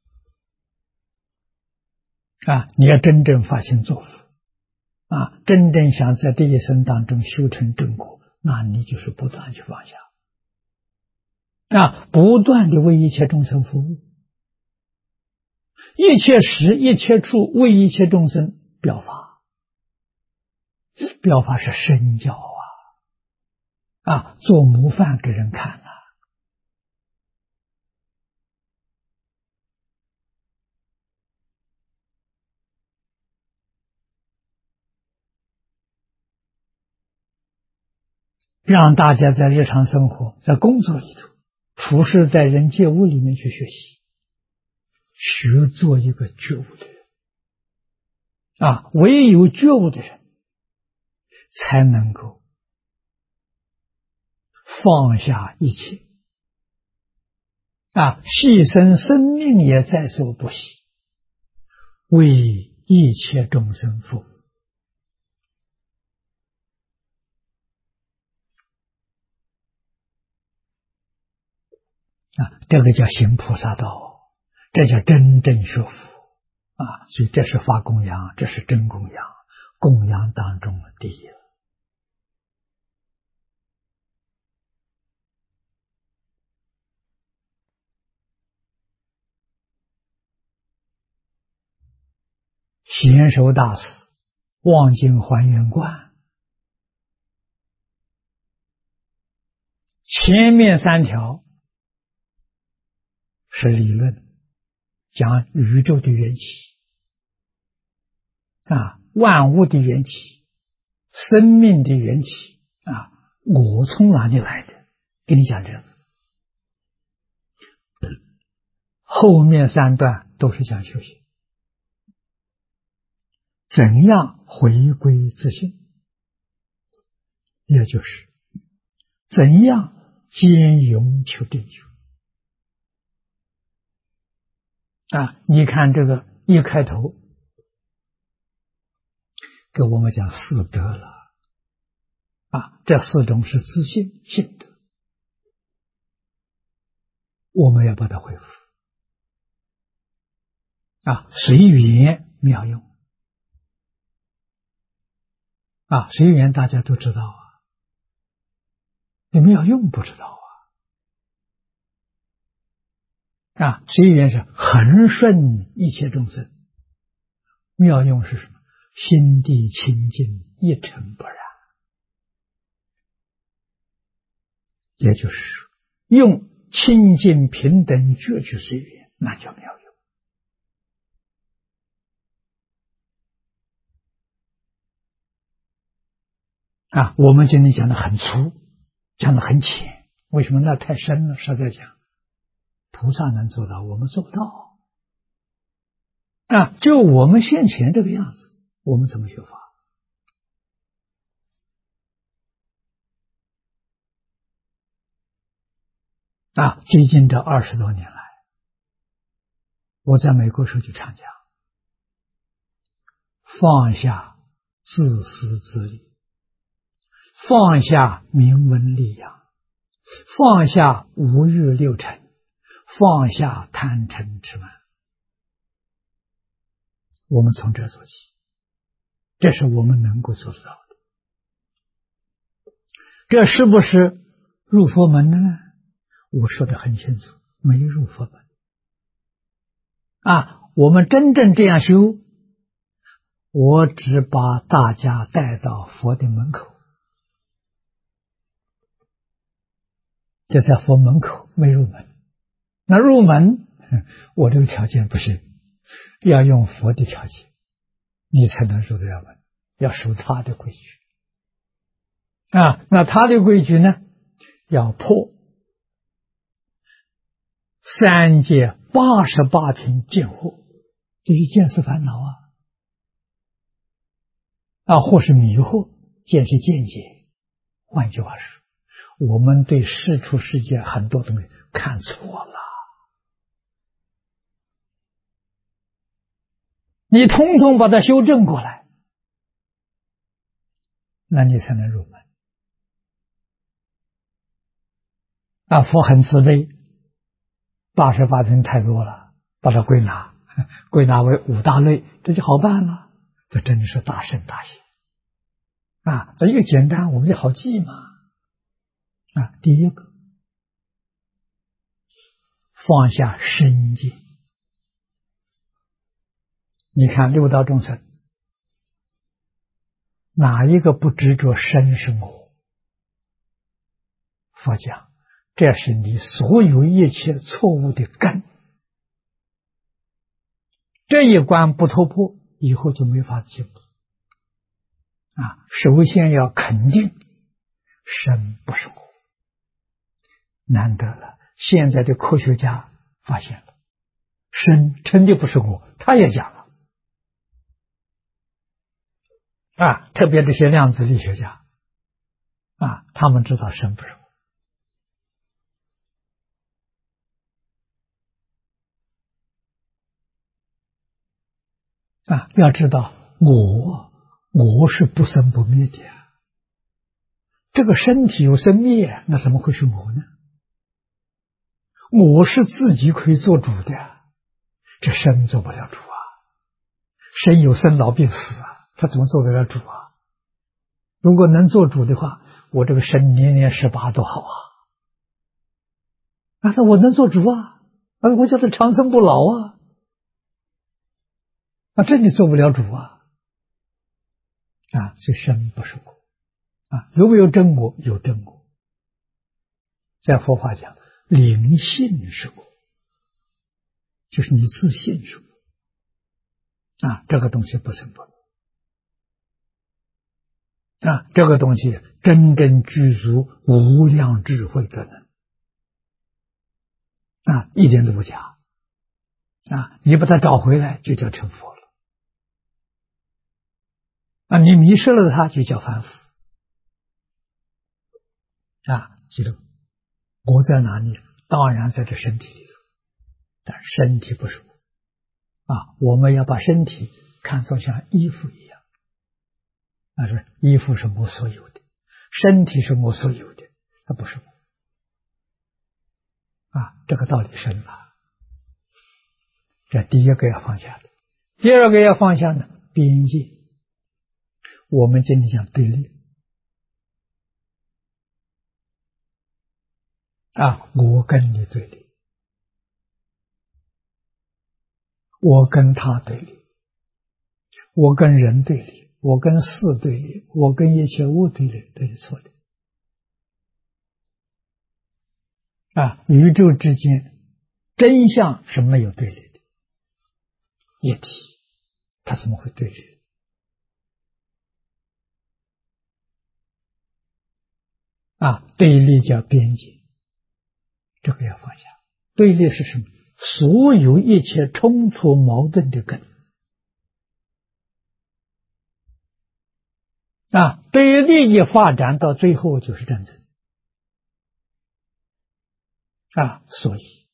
你要真正发心做佛真正想在这一生当中修成正果，那你就是不断去放下不断的为一切众生服务，一切时一切处为一切众生表法，表法是身教做模范给人看让大家在日常生活在工作里头处事在人接物里面去学习，学做一个觉悟的人唯有觉悟的人才能够放下一切牺牲生命也在所不惜，为一切众生服务这个叫行菩萨道，这叫真正学佛所以这是发供养，这是真供养，供养当中的第一贤首大师望京还原观，前面3条是理论，讲宇宙的缘起万物的缘起，生命的缘起我从哪里来的？给你讲这个。后面3段都是讲修行，怎样回归自性，也就是怎样兼容求定觉你看这个一开头给我们讲4德了这4种是自性性德，我们要把它恢复随缘妙用随缘大家都知道你妙用不知道随缘是恒顺一切众生，妙用是什么？心地清净，一尘不染，也就是用清净平等觉去随缘，那叫妙用我们今天讲的很粗，讲的很浅，为什么？那太深了，实在讲菩萨能做到，我们做不到就我们现前这个样子，我们怎么学法最近这20多年来，我在美国时候就常讲，放下自私自利，放下名闻利养，放下五欲六尘，放下贪嗔痴慢，我们从这做起，这是我们能够做得到的。这是不是入佛门呢？我说得很清楚，没入佛门我们真正这样修，我只把大家带到佛的门口，就在佛门口，没入门。那入门我这个条件不行，要用佛的条件你才能入得了门，要守他的规矩那他的规矩呢，要破3界88品见惑，这是见思烦恼或是迷惑，见是见解。换句话说，我们对世出世界很多东西看错了，你统统把它修正过来，那你才能入门佛很慈悲，88品太多了，把它归纳为5大类，这就好办了。这真的是大圣大贤这越简单我们就好记嘛第一个，放下身见。你看六道众生哪一个不执着身生活？佛讲，这是你所有一切错误的根，这一关不突破，以后就没法进步首先要肯定身不是我，难得了，现在的科学家发现了身真的不是我，他也讲了特别这些量子力学家他们知道身不是我要知道我是不生不灭的这个身体有生灭，那怎么会是我呢？我是自己可以做主的，这身做不了主身有生老病死他怎么做得了主如果能做主的话，我这个身年年18多好那我能做主我叫他长生不老这你做不了主啊！所以身不是果有没有真我？有真我。在佛法讲，灵性是果，就是你自信是果这个东西不生不灭这个东西真正具足无量智慧的能一点都不假你把它找回来就叫成佛了你迷失了它就叫凡夫记住我在哪里？当然在这身体里头，但身体不是我我们要把身体看作像衣服一样是衣服是我所有的，身体是我所有的，它不是我这个道理深了。这第一个要放下的，第二个要放下呢，边界。我们今天讲对立我跟你对立，我跟他对立，我跟人对立，我跟事对立，我跟一切物对立，这是错的宇宙之间真相是没有对立的，一体它怎么会对立对立叫边界，这个要放下。对立是什么？所有一切冲突矛盾的根对立一发展到最后就是战争所以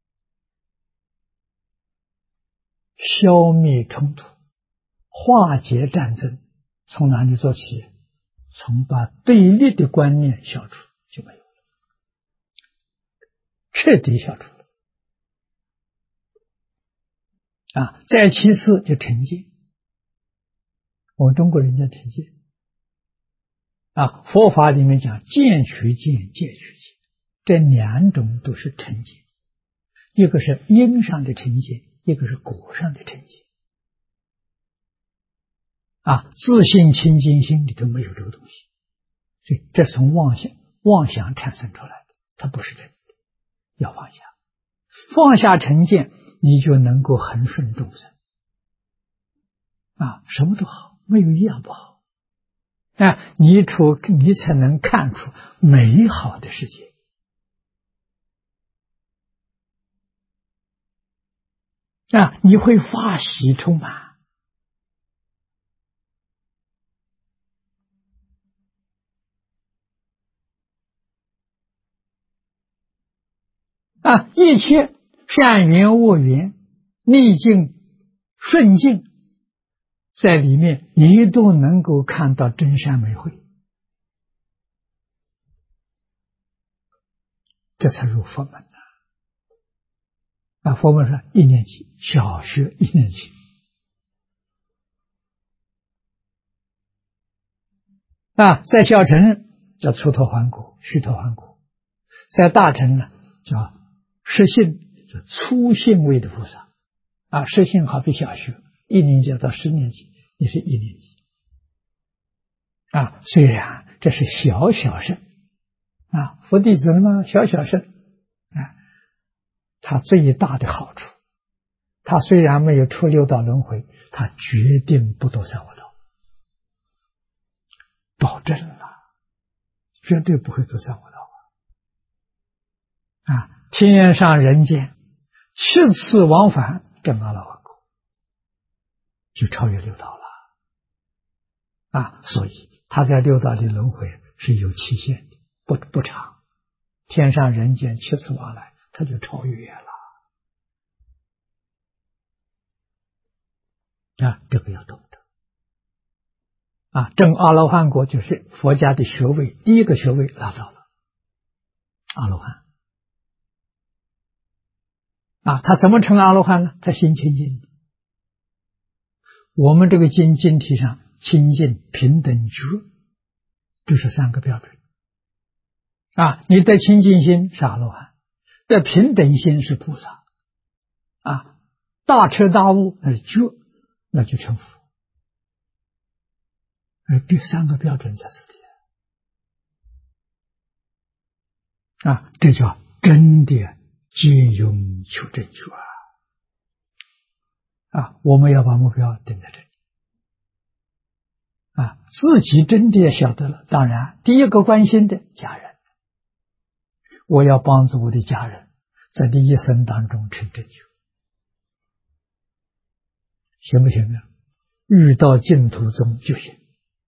消灭冲突化解战争从哪里做起？从把对立的观念消除就没有了，彻底消除了再其次就成见，我们中国人叫成见佛法里面讲见取见，戒取见，这两种都是成见，一个是因上的成见，一个是果上的成见自信清净心里头没有这个东西，所以这是从妄想产生出来的，它不是真的，要放下。放下成见，你就能够恒顺众生什么都好，没有一样不好你才能看出美好的世界你会法喜充满一切善缘恶缘逆境顺境在里面你都能够看到真善美慧，这才入佛门佛门是一年级，小学一年级在小乘叫出头还果，须头还果，在大乘呢叫实性，叫粗性位的菩萨实性好比小学一年级到10年级，你是一年级虽然这是小小圣佛弟子嘛，小小圣他最大的好处，他虽然没有出六道轮回，他决定不堕三恶道，保证了，绝对不会堕三恶道天上人间7次往返证阿罗汉果，就超越六道了所以他在六道里轮回是有期限的，不长，天上人间7次往来他就超越了这个要懂得证阿罗汉果就是佛家的学位，第一个学位拿到了阿罗汉他怎么成阿罗汉呢？他心清净，我们这个经体上清净平等觉，这是3个标准你的清净心是阿罗汉，的平等心是菩萨大彻大悟那是觉， 那就成佛。第三个标准在此地这叫真的借用求正觉我们要把目标定在这里自己真的晓得了。当然，第一个关心的家人，我要帮助我的家人在这一生当中成正觉，行不行啊？遇到净土宗就行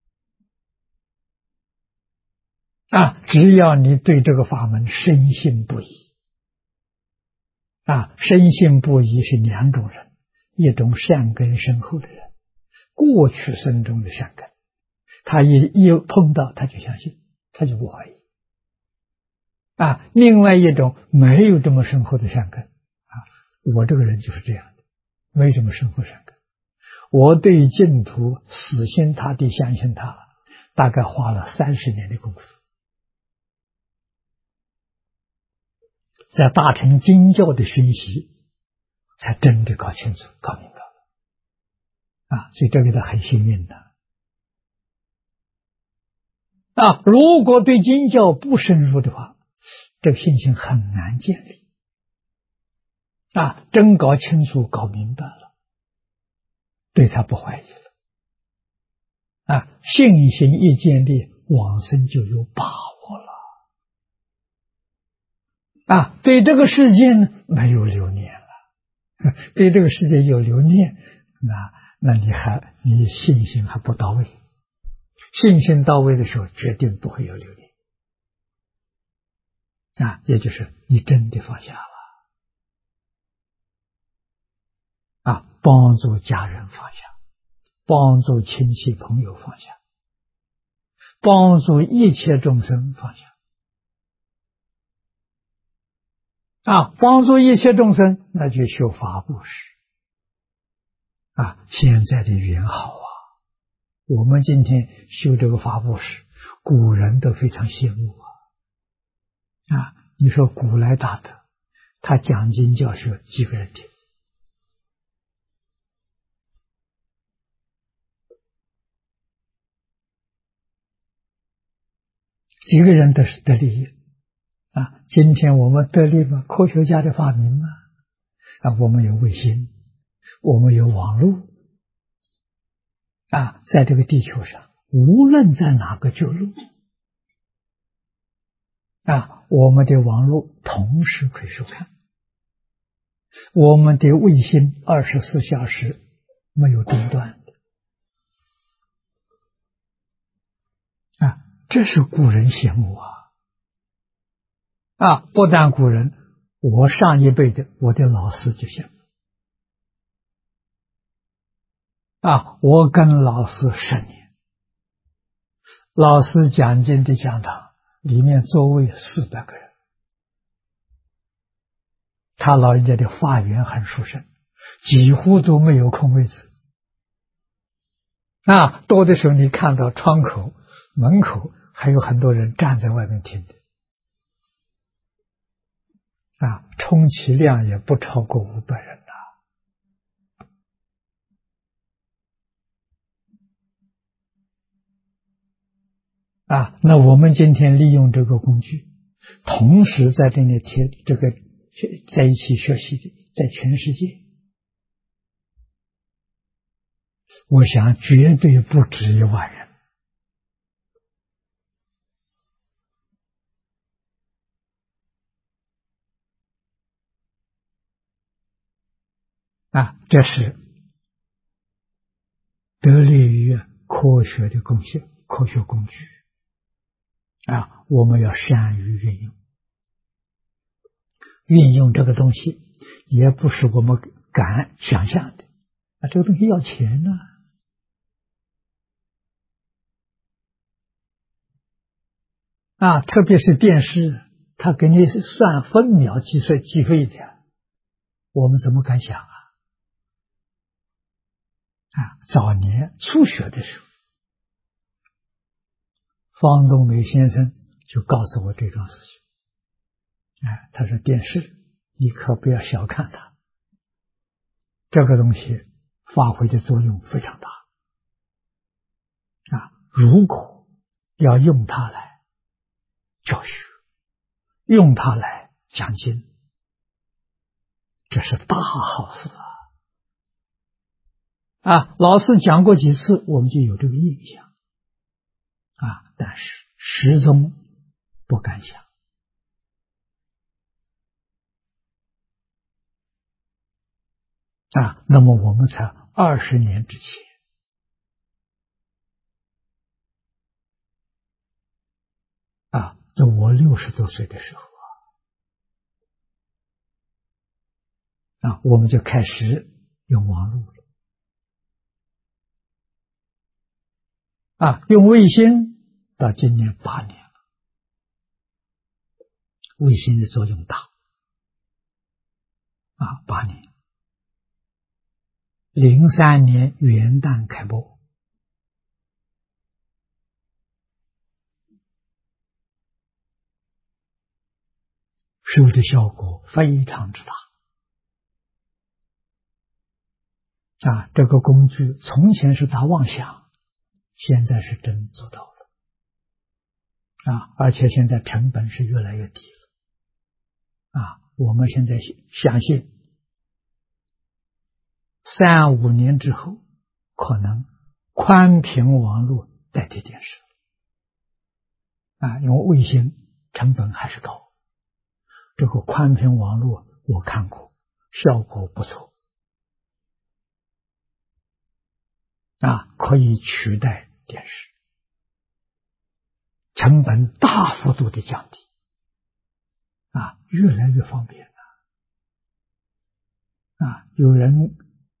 只要你对这个法门深信不疑深信不疑是两种人，一种善根深厚的人，过去生中的善根，他一碰到他就相信，他就不怀疑另外一种没有这么深厚的善根我这个人就是这样的，没这么深厚善根，我对净土死心塌地相信他了，大概花了30年的功夫，在大乘经教的熏习才真的搞清楚搞明白了所以这个他很幸运的如果对经教不深入的话，这个信心很难建立真搞清楚搞明白了，对他不怀疑了信心一建立，往生就有把握了对这个世界呢没有留念了对这个世界有留念，那你信心还不到位，信心到位的时候决定不会有留念也就是你真的放下了帮助家人放下，帮助亲戚朋友放下，帮助一切众生放下帮助一切众生，那就修法布施现在的缘好我们今天修这个法布施，古人都非常羡慕你说古来大德，他讲经教学几个人听几个人得利益今天我们得利吗？科学家的发明吗？我们有卫星，我们有网络在这个地球上无论在哪个角落我们的网络同时可以收看，我们的卫星24小时没有中断这是古人羡慕不但古人，我上一辈的我的老师就羡慕我跟老师10年，老师讲经的讲堂里面座位400个人，他老人家的法缘很殊胜，几乎都没有空位置多的时候你看到窗口门口还有很多人站在外面听的充其量也不超过500人那我们今天利用这个工具，同时在这里这个在一起学习的，在全世界，我想绝对不止1万人这是得力于科学的贡献，科学工具我们要善于运用这个东西，也不是我们敢想象的这个东西要钱特别是电视，它给你算分秒计费的，我们怎么敢想早年初学的时候，方东美先生就告诉我这桩事情他说电视你可不要小看它，这个东西发挥的作用非常大啊！如果要用它来教学，用它来讲经，这是大好事啊！老师讲过几次，我们就有这个印象啊，但是始终不敢想啊。那么我们才20年之前啊，在我60多岁的时候啊，我们就开始用网络了啊，用卫星到今年8年了，卫星的作用大啊，8年。03年元旦开播，收的效果非常之大啊！这个工具从前是打妄想，现在是真做到了啊！而且现在成本是越来越低了啊！我们现在相信3、5年之后，可能宽频网络代替电视啊，因为卫星成本还是高。这个宽频网络我看过，效果不错啊，可以取代电视，成本大幅度的降低啊，越来越方便了啊！有人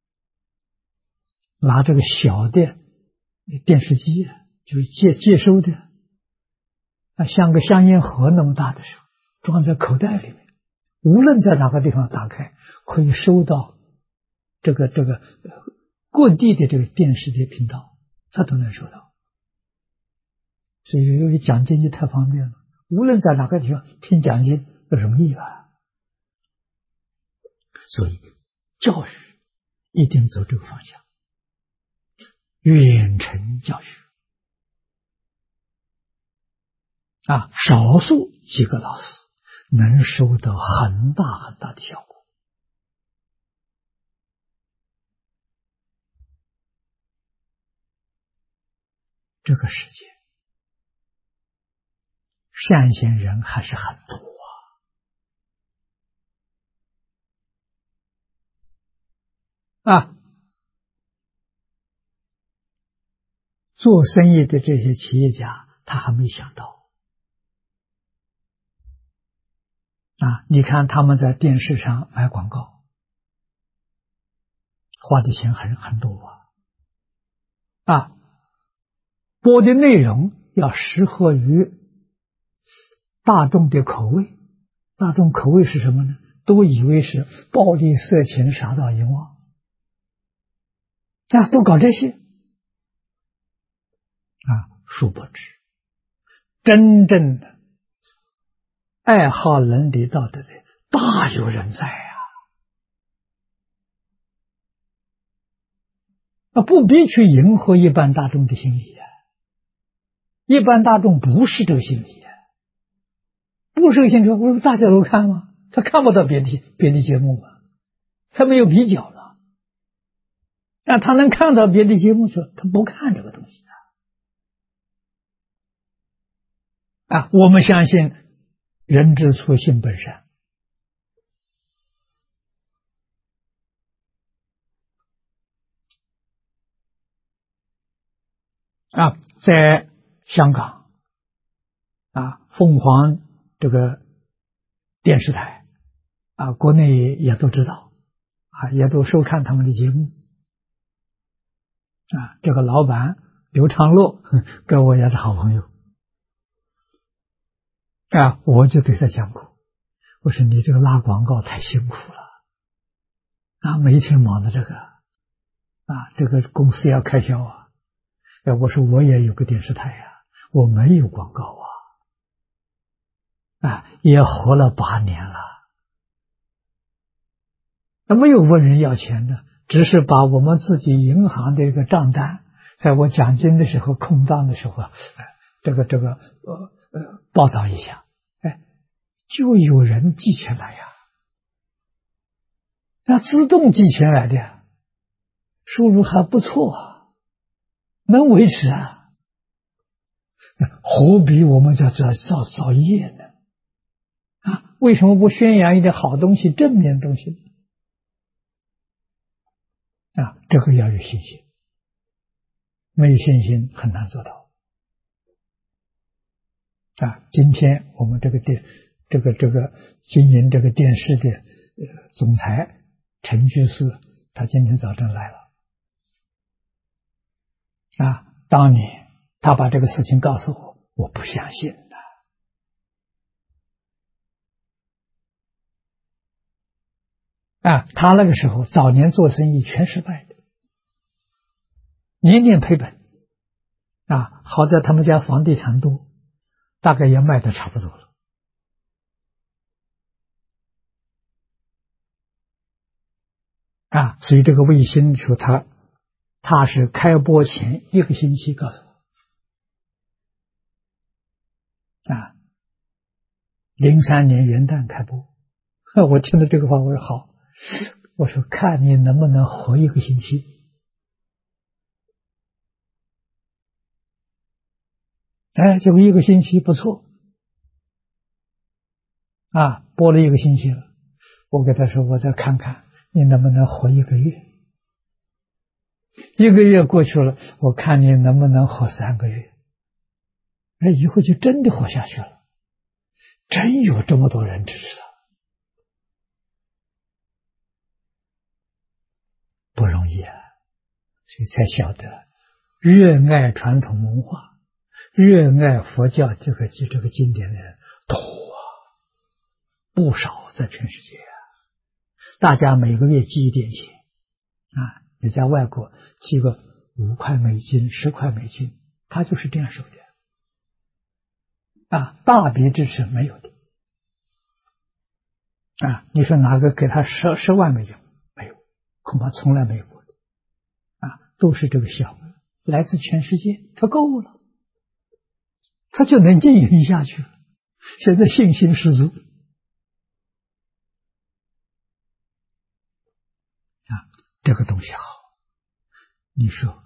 拿这个小的电视机，就是接收的啊，像个香烟盒那么大的时候，装在口袋里面，无论在哪个地方打开，可以收到这个各地的这个电视的频道，它都能收到。所以由于讲经就太方便了，无论在哪个地方听讲经容易啊。所以教育一定走这个方向，远程教学啊，少数几个老师能收到很大很大的效果。这个世界善心人还是很多啊！做生意的这些企业家，他还没想到啊！你看他们在电视上买广告，花的钱很多啊！播的内容要适合于大众的口味。大众口味是什么呢？都以为是暴力、色情、杀盗淫妄啊，都搞这些啊，殊不知真正的爱好伦理道德的大有人在啊，不必去迎合一般大众的心理啊，一般大众不是这个心理啊，不是这个心理，我说大家都看吗？他看不到别的节目嘛，他没有比较了，那他能看到别的节目时，他不看这个东西啊！我们相信人之初性本善啊，在香港啊，凤凰这个电视台啊，国内也都知道啊，也都收看他们的节目啊。这个老板刘长乐跟我也是好朋友啊，我就对他讲过，我说你这个拉广告太辛苦了啊，每天忙着这个啊，这个公司要开销啊。我说我也有个电视台啊，我没有广告啊，也活了8年了，没有问人要钱的， 只是把我们自己银行的一个账单，在我讲经的时候空档的时候，报道一下，就有人记起来呀，那自动记起来的呀，收入还不错啊，能维持啊。何必我们在这造业呢？为什么不宣扬一点好东西、正面东西呢？这个要有信心，没有信心很难做到。今天我们这个经营这个电视的总裁陈居士，他今天早晨来了。当年他把这个事情告诉我，我不相信的。他那个时候早年做生意全失败的，年年赔本。好在他们家房地产多，大概也卖的差不多了。所以这个卫星的时候，他是开播前1个星期告诉我。03年元旦开播，我听到这个话，我说好，我说看你能不能活1个星期。结果1个星期不错，播了1个星期了。我给他说，我再看看你能不能活1个月。1个月过去了，我看你能不能活3个月。以后就真的活下去了，真有这么多人支持他，不容易啊！所以才晓得热爱传统文化、热爱佛教这个经典的人多不少，在全世界大家每个月寄一点钱你在外国寄个5块美金、10块美金，他就是这样收的大笔支持没有的你说哪个给他10万美金？没有，恐怕从来没有过的都是这个小额，来自全世界，他够了，他就能经营下去了。现在信心十足这个东西好，你说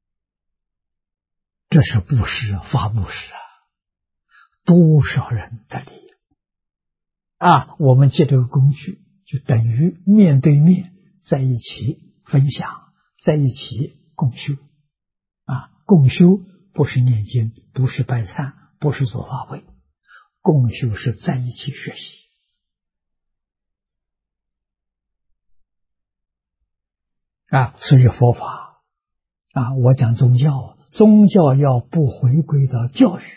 这是布施发布施多少人在利益我们借这个工具，就等于面对面在一起分享，在一起共修共修不是念经，不是拜忏，不是做法会，共修是在一起学习所以佛法我讲宗教要不回归到教育，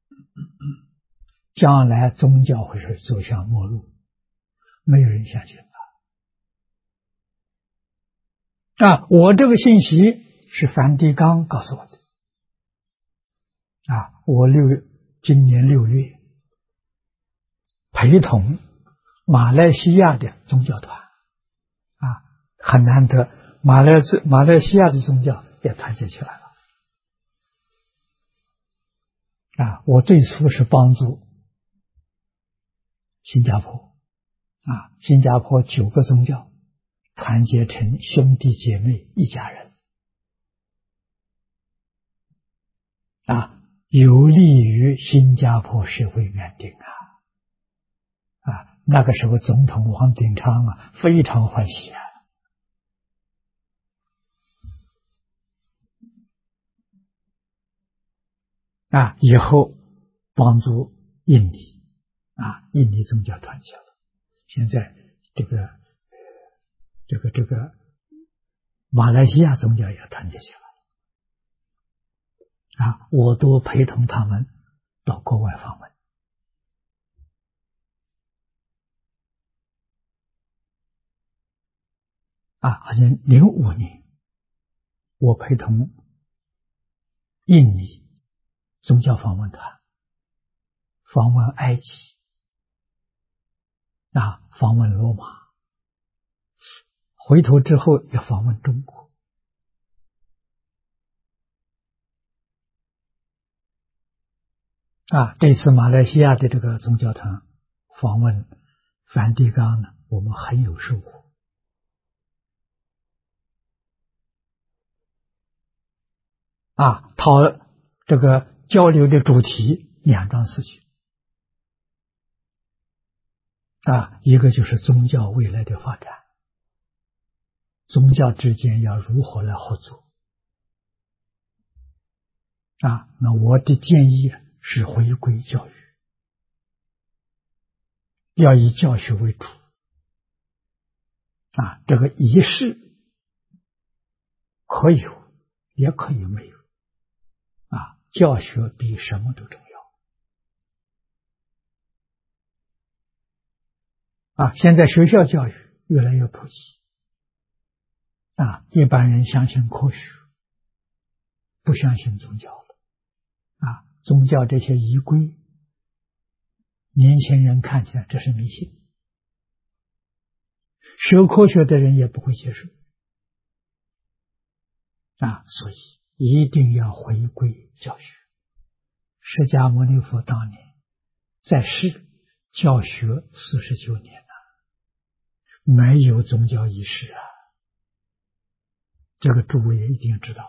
将来宗教会是走向末路，没有人相信我这个信息是梵蒂冈告诉我的我今年6月陪同马来西亚的宗教团很难得，马来西亚的宗教也团结起来了我最初是帮助新加坡新加坡9个宗教团结成兄弟姐妹一家人有利于新加坡社会安定那个时候总统王鼎昌非常欢喜以后帮助印尼印尼宗教团结了，现在这个马来西亚宗教也团结起来我都陪同他们到国外访问好像05年我陪同印尼宗教访问团访问埃及访问罗马， 回头之后要访问中国。这次马来西亚的这个宗教团访问梵蒂冈呢，我们很有收获。这个交流的主题两桩事情。一个就是宗教未来的发展，宗教之间要如何来合作。那我的建议是回归教育，要以教学为主。这个仪式可以有，也可以没有。教学比什么都重要。现在学校教育越来越普及。一般人相信科学，不相信宗教了。宗教这些仪规，年轻人看起来这是迷信，学科学的人也不会接受。所以一定要回归教学。释迦牟尼佛当年在世教学49年没有宗教仪式这个诸位一定知道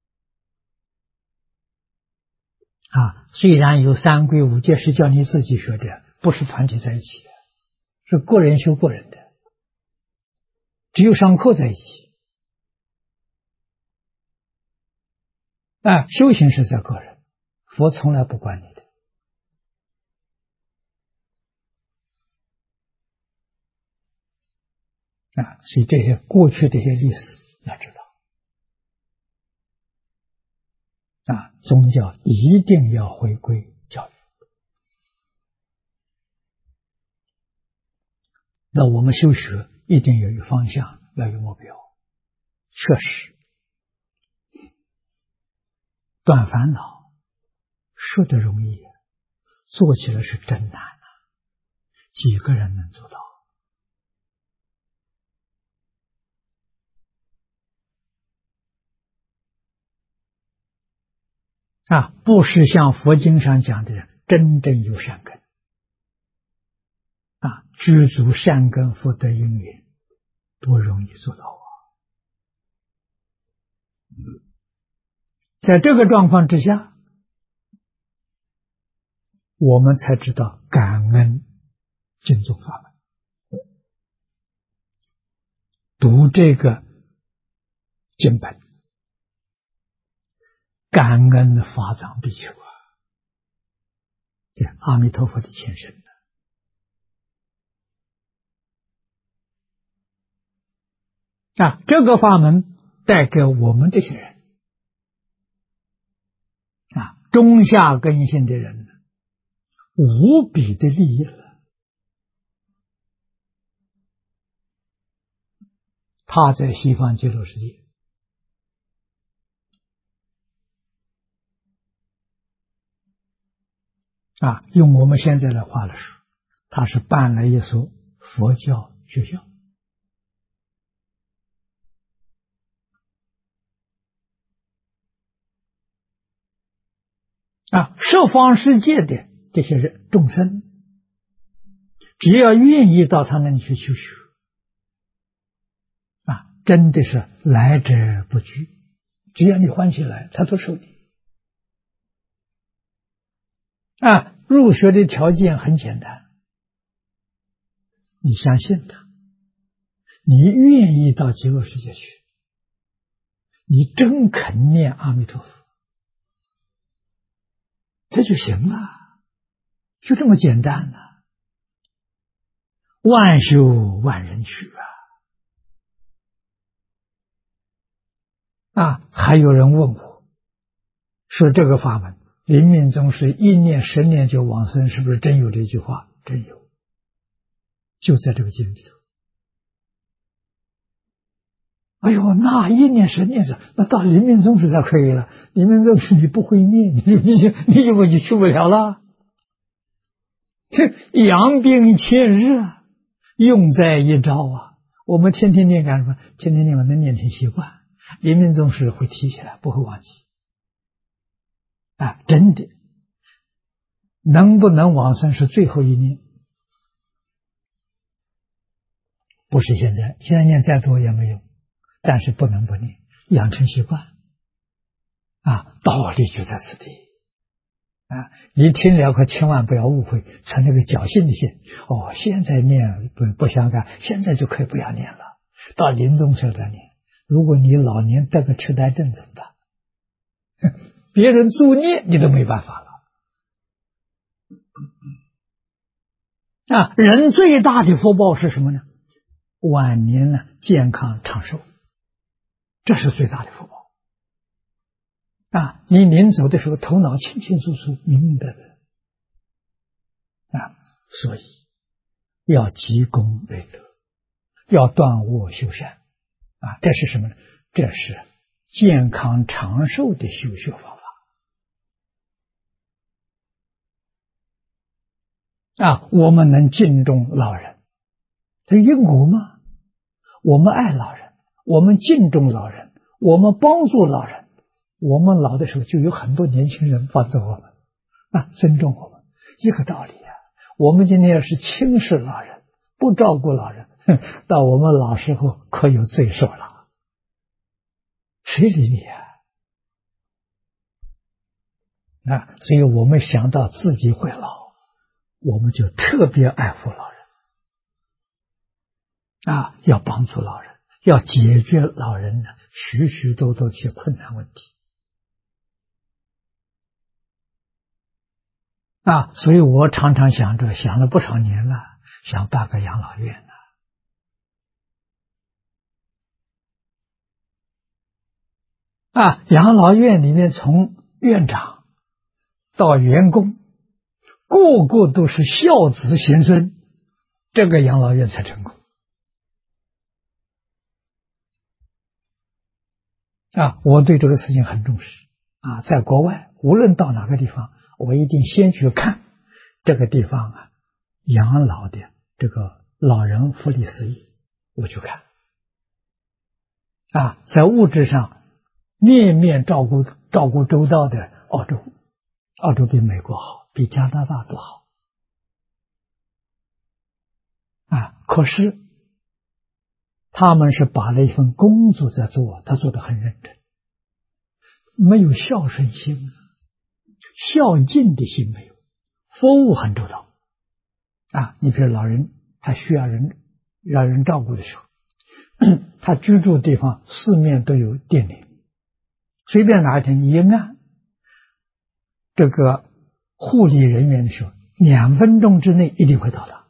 虽然有三规五戒是叫你自己学的，不是团体在一起的，是个人修个人的，只有上课在一起。修行是在个人，佛从来不管你的。所以这些过去这些历史要知道。宗教一定要回归教育。那我们修学一定有一个方向，要有目标。确实断烦恼说得容易，做起来是真难几个人能做到？不是像佛经上讲的真正有善根知足善根福德因缘，不容易做到在这个状况之下，我们才知道感恩净宗法门，读这个经本，感恩的法藏比丘这阿弥陀佛的前身这个法门带给我们这些人中下根性的人无比的利益了。他在西方极乐世界用我们现在的话来说，他是办了一所佛教学校十方世界的这些人众生，只要愿意到他那里去修学真的是来者不拒，只要你欢喜来，他都收你入学的条件很简单，你相信他，你愿意到极乐世界去，你真肯念阿弥陀佛，这就行了，就这么简单了。万修万人去还有人问我说这个法门临命终时1念10年就往生，是不是真有这句话？真有，就在这个经里头。哎呦，那1念10年那到临命终时才可以了，临命终时你不会念，你就去不了了。这养兵千日用在一朝我们天天念干什么？天天念把它念成习惯，临命终时会提起来，不会忘记。啊，真的，能不能往生是最后一念，不是现在，现在念再多也没用，但是不能不念，养成习惯。啊，道理就在此地。啊，你听了可千万不要误会，成那个侥幸的心。哦，现在念不相干，现在就可以不要念了，到临终时再念。如果你老年得个痴呆症怎么办？别人助念你都没办法了。啊，人最大的福报是什么呢？晚年呢，健康长寿，这是最大的福报。啊，你临走的时候头脑清清楚楚、明明白白。啊，所以要积功累德，要断恶修善。啊，这是什么呢？这是健康长寿的修学方法。啊，我们能敬重老人，这因果吗？我们爱老人，我们敬重老人，我们帮助老人，我们老的时候就有很多年轻人帮助我们，啊，尊重我们，一个道理啊。我们今天要是轻视老人，不照顾老人，到我们老时候可有罪受了，谁理你啊？啊，所以我们想到自己会老，我们就特别爱护老人。啊，要帮助老人，要解决老人的许许多多一些困难问题。啊，所以我常常想着，想了不少年了，想办个养老院呢。啊，养老院里面从院长到员工，个个都是孝子贤孙，这个养老院才成功。啊，我对这个事情很重视。啊，在国外无论到哪个地方，我一定先去看这个地方啊养老的这个老人福利事业，我去看。啊，在物质上面面照顾周到的澳洲比美国好，比加拿大都好。啊，可是他们是把了一份工作在做，他做得很认真，没有孝顺心，孝敬的心没有，服务很周到。啊，你比如老人他需要让人照顾的时候，他居住的地方四面都有电铃，随便哪一天你一按，这个护理人员的时候，2分钟之内一定会到达。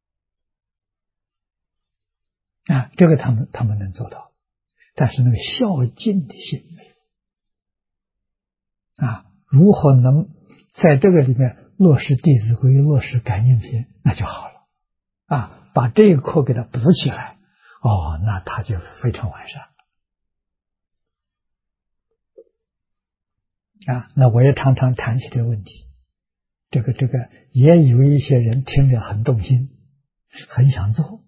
啊，这个他们能做到，但是那个孝敬的心没有。啊，如何能在这个里面落实《弟子规》，落实感应篇，那就好了。啊，把这一课给它补起来，哦，那它就非常完善。啊，那我也常常谈起这个问题，这个也有一些人听着很动心，很想做。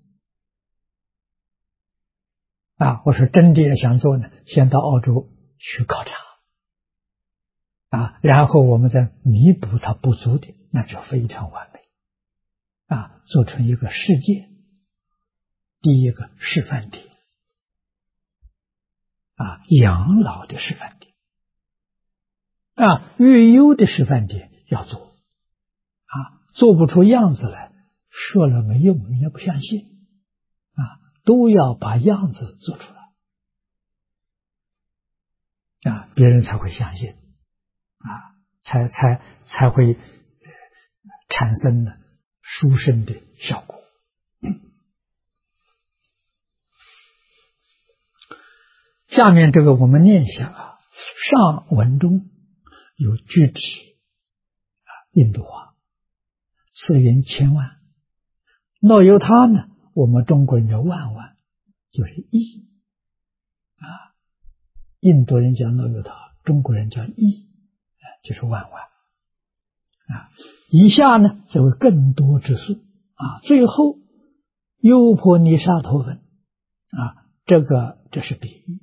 啊，我说真的也想做呢，先到澳洲去考察。啊，然后我们再弥补它不足的，那就非常完美。啊，做成一个世界第一个示范点。啊，养老的示范点。啊，育优的示范点要做。啊，做不出样子来，说了没用，人家不相信。啊，都要把样子做出来。啊，别人才会相信。啊，才会产生的殊胜的效果。下面这个我们念一下啊，上文中有句子啊，印度话，此云千万，若有他呢，我们中国人叫万万，就是亿啊。印度人讲若有他，中国人讲亿，就是万万啊。以下呢则为更多之数啊。最后优婆尼沙陀文这是比喻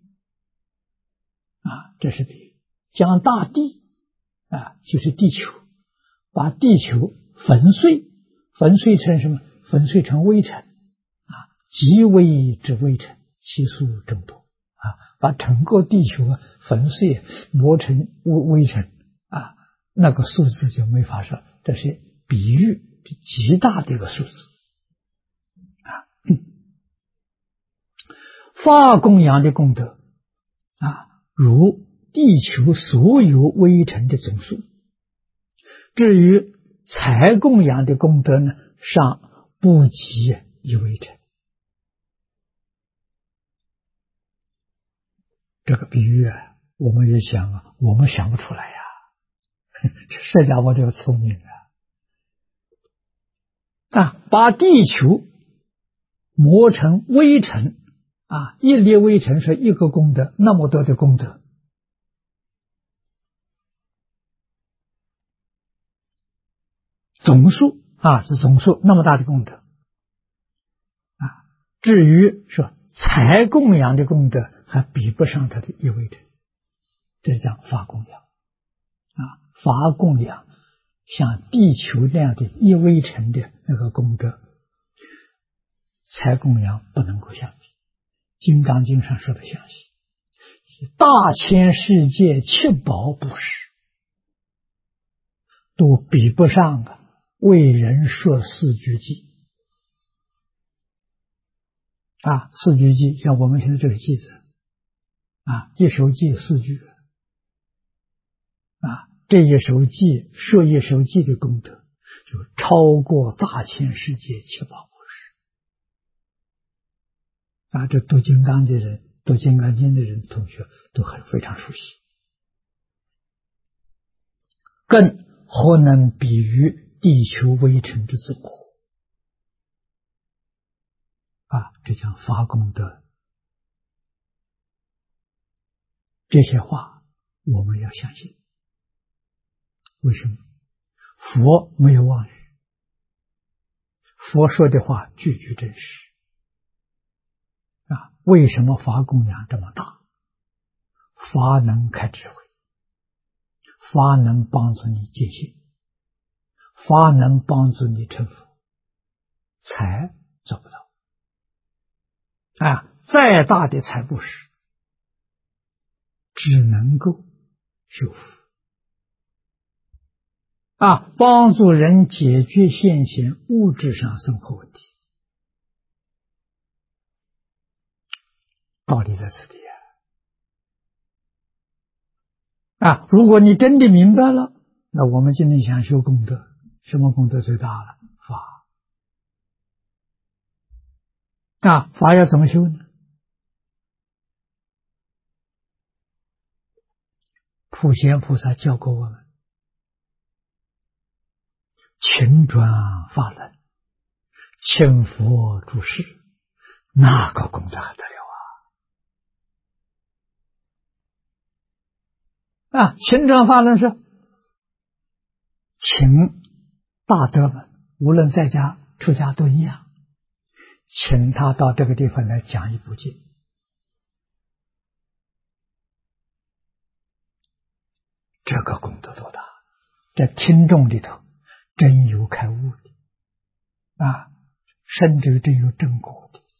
这是比喻，将大地就是地球，把地球粉碎成什么？粉碎成微尘极微之微尘，其数众多把整个地球粉碎磨成微尘那个数字就没法说，这是比喻极大的一个数字发供养的功德如地球所有微尘的总数。至于财供养的功德呢，尚不及一微尘。这个比喻我们也想我们想不出来这释迦牟尼聪明把地球磨成微尘一粒微尘是一个功德，那么多的功德。总数是总数那么大的功德至于说财供养的功德还比不上它的一微尘，这叫法供养法供养像地球那样的一微尘的那个功德，财供养不能够相比。金刚经上说的详细，大千世界七宝布施都比不上为人说四句偈四句偈，像我们现在这个偈子一首偈四句这一首偈说一首偈的功德就超过大千世界七宝布施这读金刚的人，读金刚经的人同学都非常熟悉，更何能比喻地球微尘之总和这叫发功德。这些话我们要相信。为什么？佛没有妄语，佛说的话句句真实为什么法供养这么大？法能开智慧，法能帮助你戒心，法能帮助你成佛，财做不到再大的财布施只能够修福帮助人解决现前物质上生活问题，道理在此地如果你真的明白了，那我们今天想修功德，什么功德最大了？法法要怎么修呢？普贤菩萨教过我们，勤转法轮，请佛住世，那个功德还得了勤转法轮是请大德们，无论在家出家都一样，请他到这个地方来讲一部经，这个功德多大？在听众里头真有开悟的甚至真有正果的。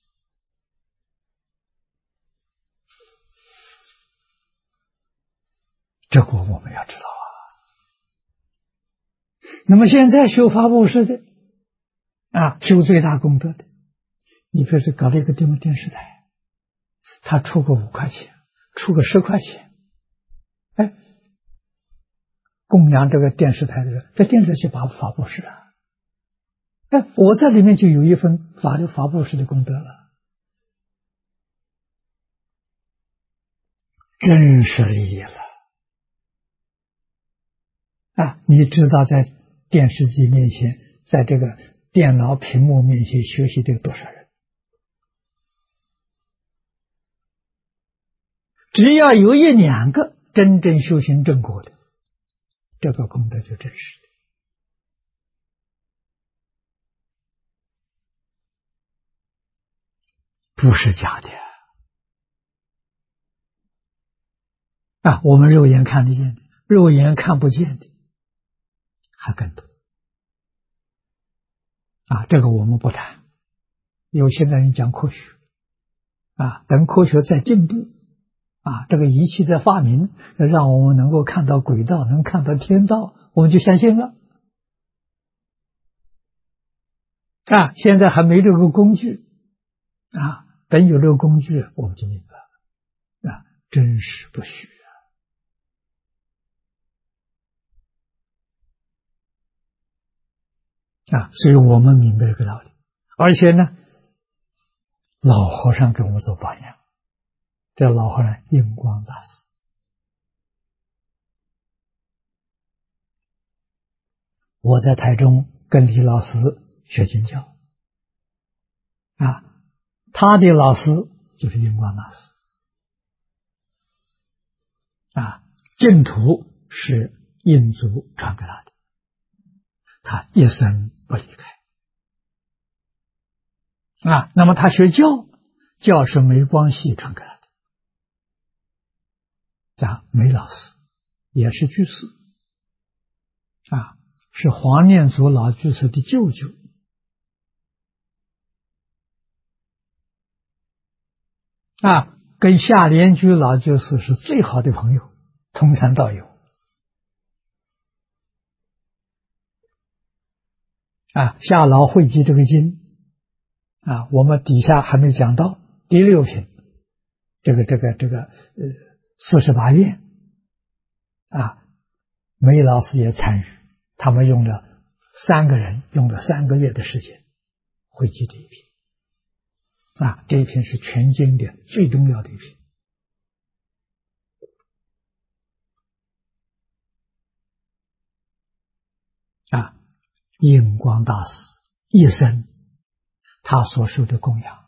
这个我们要知道那么现在修法布施的修最大功德的，你比如说搞了一个电视台，他出个5块钱，出个10块钱，供养这个电视台的人，这电视去法布施我在里面就有一份法布施的功德了，真是利益了你知道在电视机面前，在这个电脑屏幕面前学习的有多少人？只要有1、2个真正修行正果的，这个功德就真实的。 不是假的啊！我们肉眼看得见的，肉眼看不见的还更多啊！这个我们不谈，因为现在人讲科学啊，等科学在进步啊，这个仪器在发明，让我们能够看到轨道，能看到天道，我们就相信了啊！现在还没这个工具啊，等有这个工具，我们就明白了啊，真实不虚啊！所以我们明白这个道理，而且呢，老和尚给我们做榜样，这老和尚印光大师。我在台中跟李老师学经教啊，他的老师就是印光大师啊，净土是印祖传给他的，他一生不离开啊。那么他学教，教是梅光系传给他的啊，梅老师也是居士啊，是黄念祖老居士的舅舅啊，跟夏莲居老居士是最好的朋友，同参道友啊。夏老汇集这个经啊，我们底下还没讲到第六品，48愿啊，梅老师也参与，他们用了3个人，用了3个月的时间汇集这一篇啊，这一篇是全经的最重要的一篇啊。印光大师一生他所受的供养，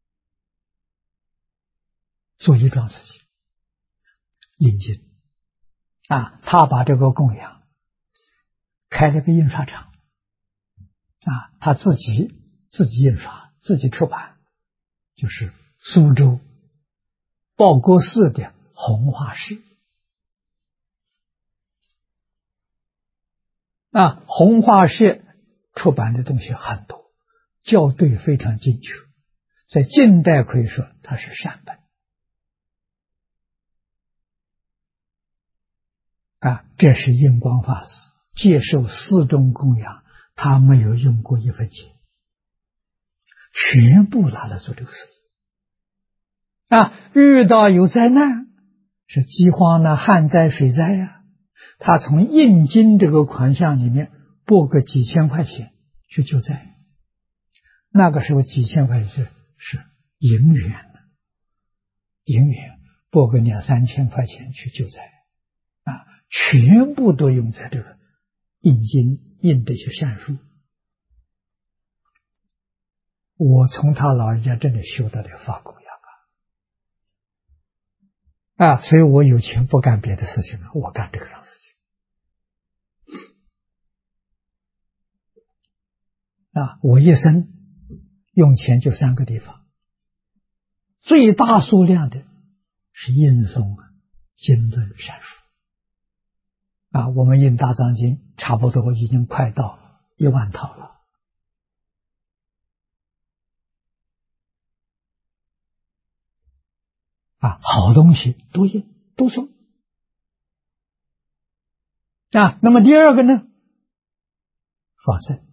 做一桩事情，印经啊，他把这个供养开了个印刷厂啊，他自己印刷，自己出版，就是苏州报国寺的弘化社啊，弘化社出版的东西很多，校对非常精确，在近代可以说它是善本啊。这是印光法师接受四众供养，他没有用过1分钱，全部拿来做这个事情啊。遇到有灾难，是饥荒呢、旱灾、水灾呀，他从印经这个款项里面拨个几千块钱去救灾。那个时候几千块钱是银元，拨个2、3千块钱去救灾啊，全部都用在这个印经印这些善书。我从他老人家这里修到的发供养啊，所以我有钱不干别的事情了，我干这个事情啊。我一生用钱就3个地方，最大数量的是印诵经论善书啊，我们印大藏经差不多已经快到1万套了啊，好东西都印都送啊。那么第二个呢，放生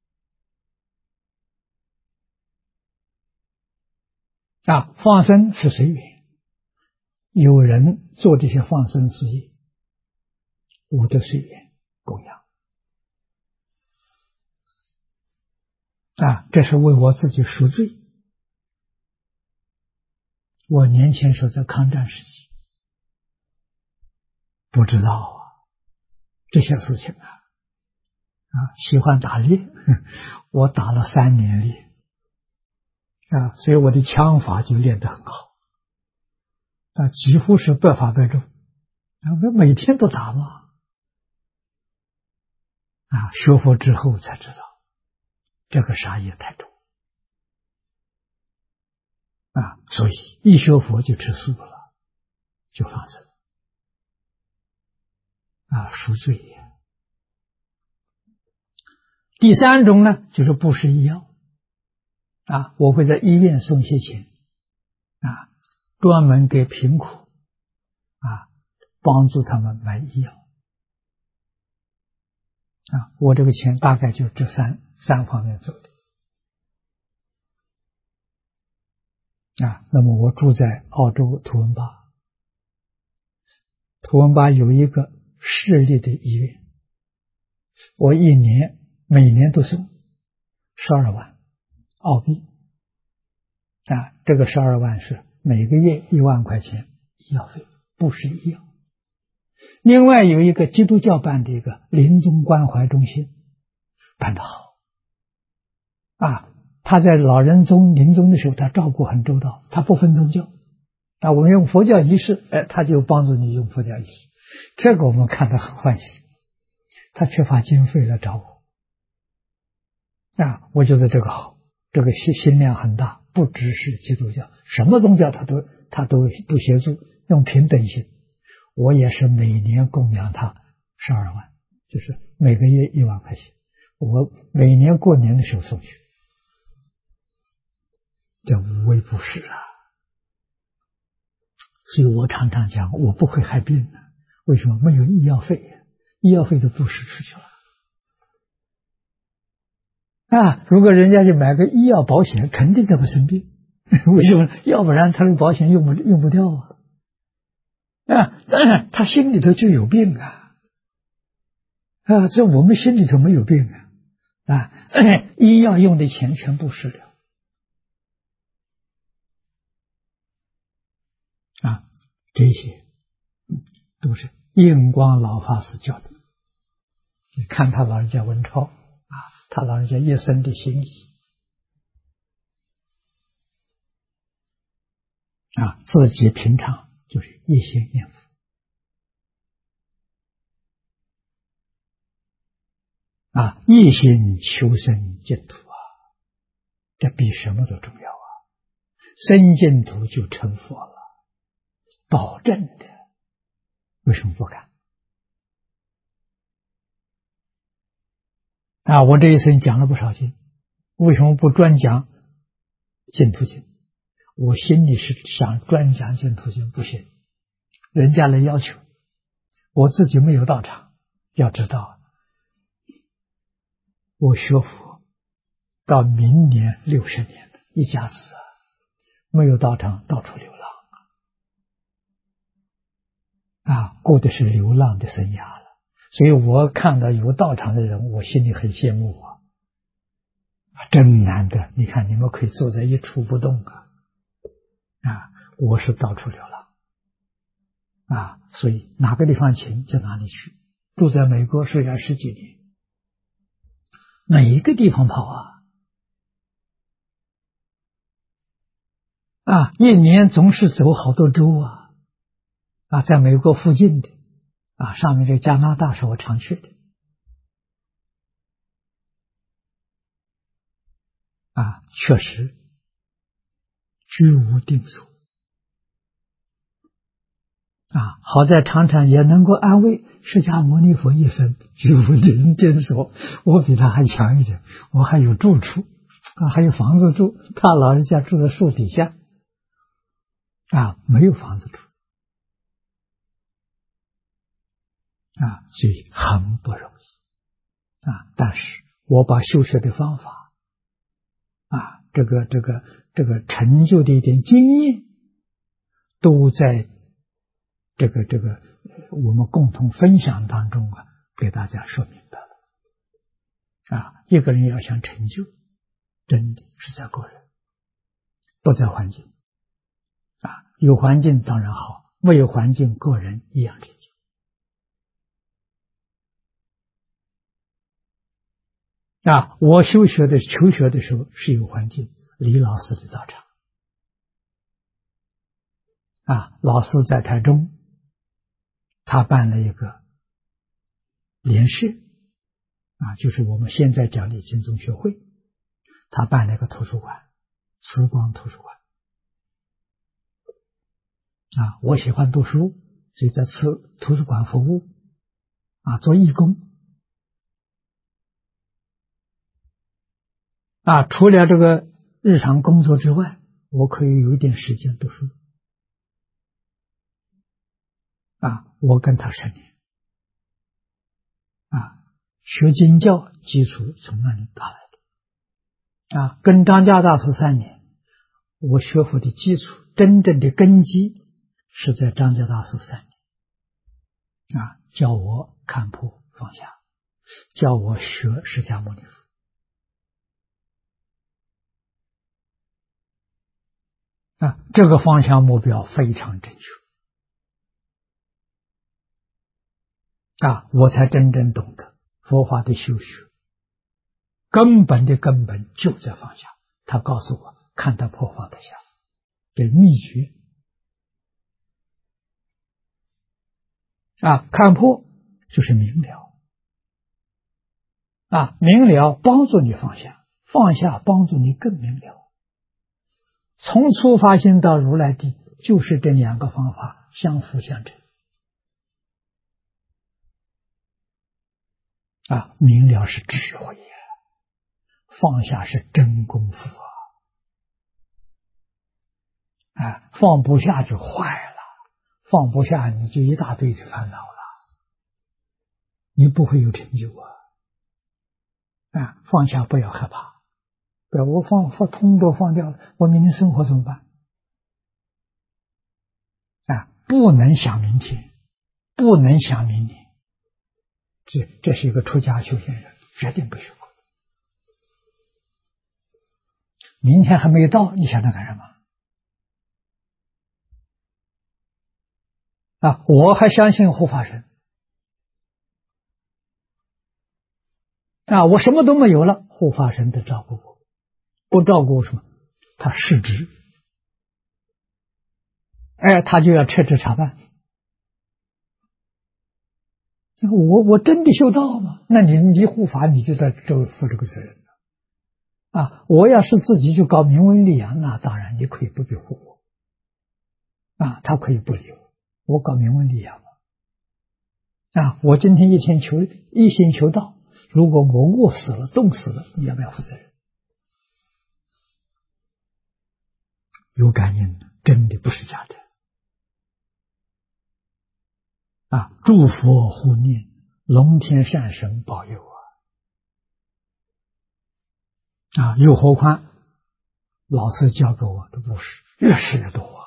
啊，放生是随缘，有人做这些放生事业，我的随缘供养啊，这是为我自己赎罪。我年轻时候在抗战时期不知道啊这些事情喜欢打猎，我打了3年猎啊，所以我的枪法就练得很好啊，几乎是百发百中啊，我每天都打嘛啊，学佛之后才知道这个杀业太重所以一学佛就吃素了，就放生赎罪。第三种呢，就是布施医药我会在医院送些钱专门给贫苦帮助他们买医药我这个钱大概就这三方面走的那么我住在澳洲图文巴，图文巴有一个市立的医院，我每年都送12万澳币这个12万是每个月1万块钱医药费，不是医药。另外有一个基督教办的一个临终关怀中心，办得好他在老人临终的时候，他照顾很周到，他不分宗教我们用佛教仪式他就帮助你用佛教仪式，这个我们看得很欢喜。他缺乏经费来找我我觉得这个好，这个心量很大，不只是基督教，什么宗教他都不协助，用平等心。我也是每年供养他12万，就是每个月1万块钱，我每年过年的时候送去，这无微不至所以我常常讲，我不会害病的，为什么？没有医药费，医药费都布施出去了如果人家就买个医药保险，肯定他不生病为什么？要不然他的保险用不掉他心里头就有病这我们心里头没有病医药用的钱全部失了这些都是印光老法师教的。你看他老人家文钞他老人家一生的心意自己平常就是一心念佛一心求生净土这比什么都重要生净土就成佛了，保证的，为什么不敢我这一生讲了不少经，为什么不专讲净土经？我心里是想专讲净土经，不行，人家来要求，我自己没有到场。要知道我学佛到明年60年了，一家子没有到场，到处流浪过的是流浪的生涯了。所以我看到有道场的人，我心里很羡慕真难得。你看你们可以坐在一处不动我是到处流浪所以哪个地方请就哪里去。住在美国虽然10几年，每一个地方跑一年总是走好多州在美国附近的上面这个加拿大是我常去的确实居无定所好在常常也能够安慰释迦牟尼佛一生居无定所，我比他还强一点，我还有住处还有房子住，他老人家住在树底下没有房子住所以很不容易但是我把修学的方法这个成就的一点经验都在这个我们共同分享当中给大家说明白了一个人要想成就，真的是在个人，不在环境有环境当然好，没有环境个人一样成就我求学的时候是有环境，李老师的道场老师在台中，他办了一个联社就是我们现在讲的经宗学会，他办了一个图书馆，慈光图书馆我喜欢读书，所以在图书馆服务，做义工。除了这个日常工作之外，我可以有一点时间读书。我跟他10年。学经教基础从那里打来的。跟张家大师3年，我学佛的基础真正的根基是在张家大师3年。教我看破放下，教我学释迦牟尼佛。这个方向目标非常正确。我才真正懂得佛法的修学根本的根本就在放下。他告诉我看得破放得下的秘诀。看破就是明了。明了帮助你放下，放下帮助你更明了。从初发心到如来地，就是这2个方法相辅相成。明了是智慧呀，放下是真功夫放不下就坏了，放不下你就一大堆的烦恼了，你不会有成就放下不要害怕，不要我通都放掉了，我明天生活怎么办？不能想明天，不能想明年。这是一个出家修行人决定不许过。明天还没到，你想着干什么？我还相信护法神。我什么都没有了，护法神得照顾我，不照顾什么？他失职，他就要撤职查办。我真的修道吗？那你护法你就在这负这个责任我要是自己去搞名闻利养，那当然你可以不必护我他可以不理我搞名闻利养我今天一心求道，如果我饿死了冻死了，你要不要负责任？有感应，真的不是假的诸佛护念，龙天善神保佑又何况老师教给我的布施越是越多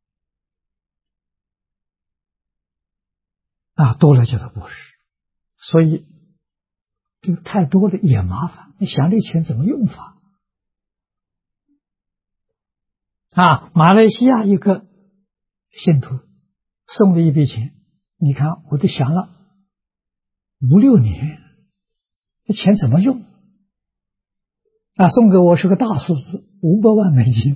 多了就得布施，所以这个太多了也麻烦，你想这钱怎么用法马来西亚一个信徒送了一笔钱，你看我都想了5、6年，这钱怎么用送给我是个大数字，500万美金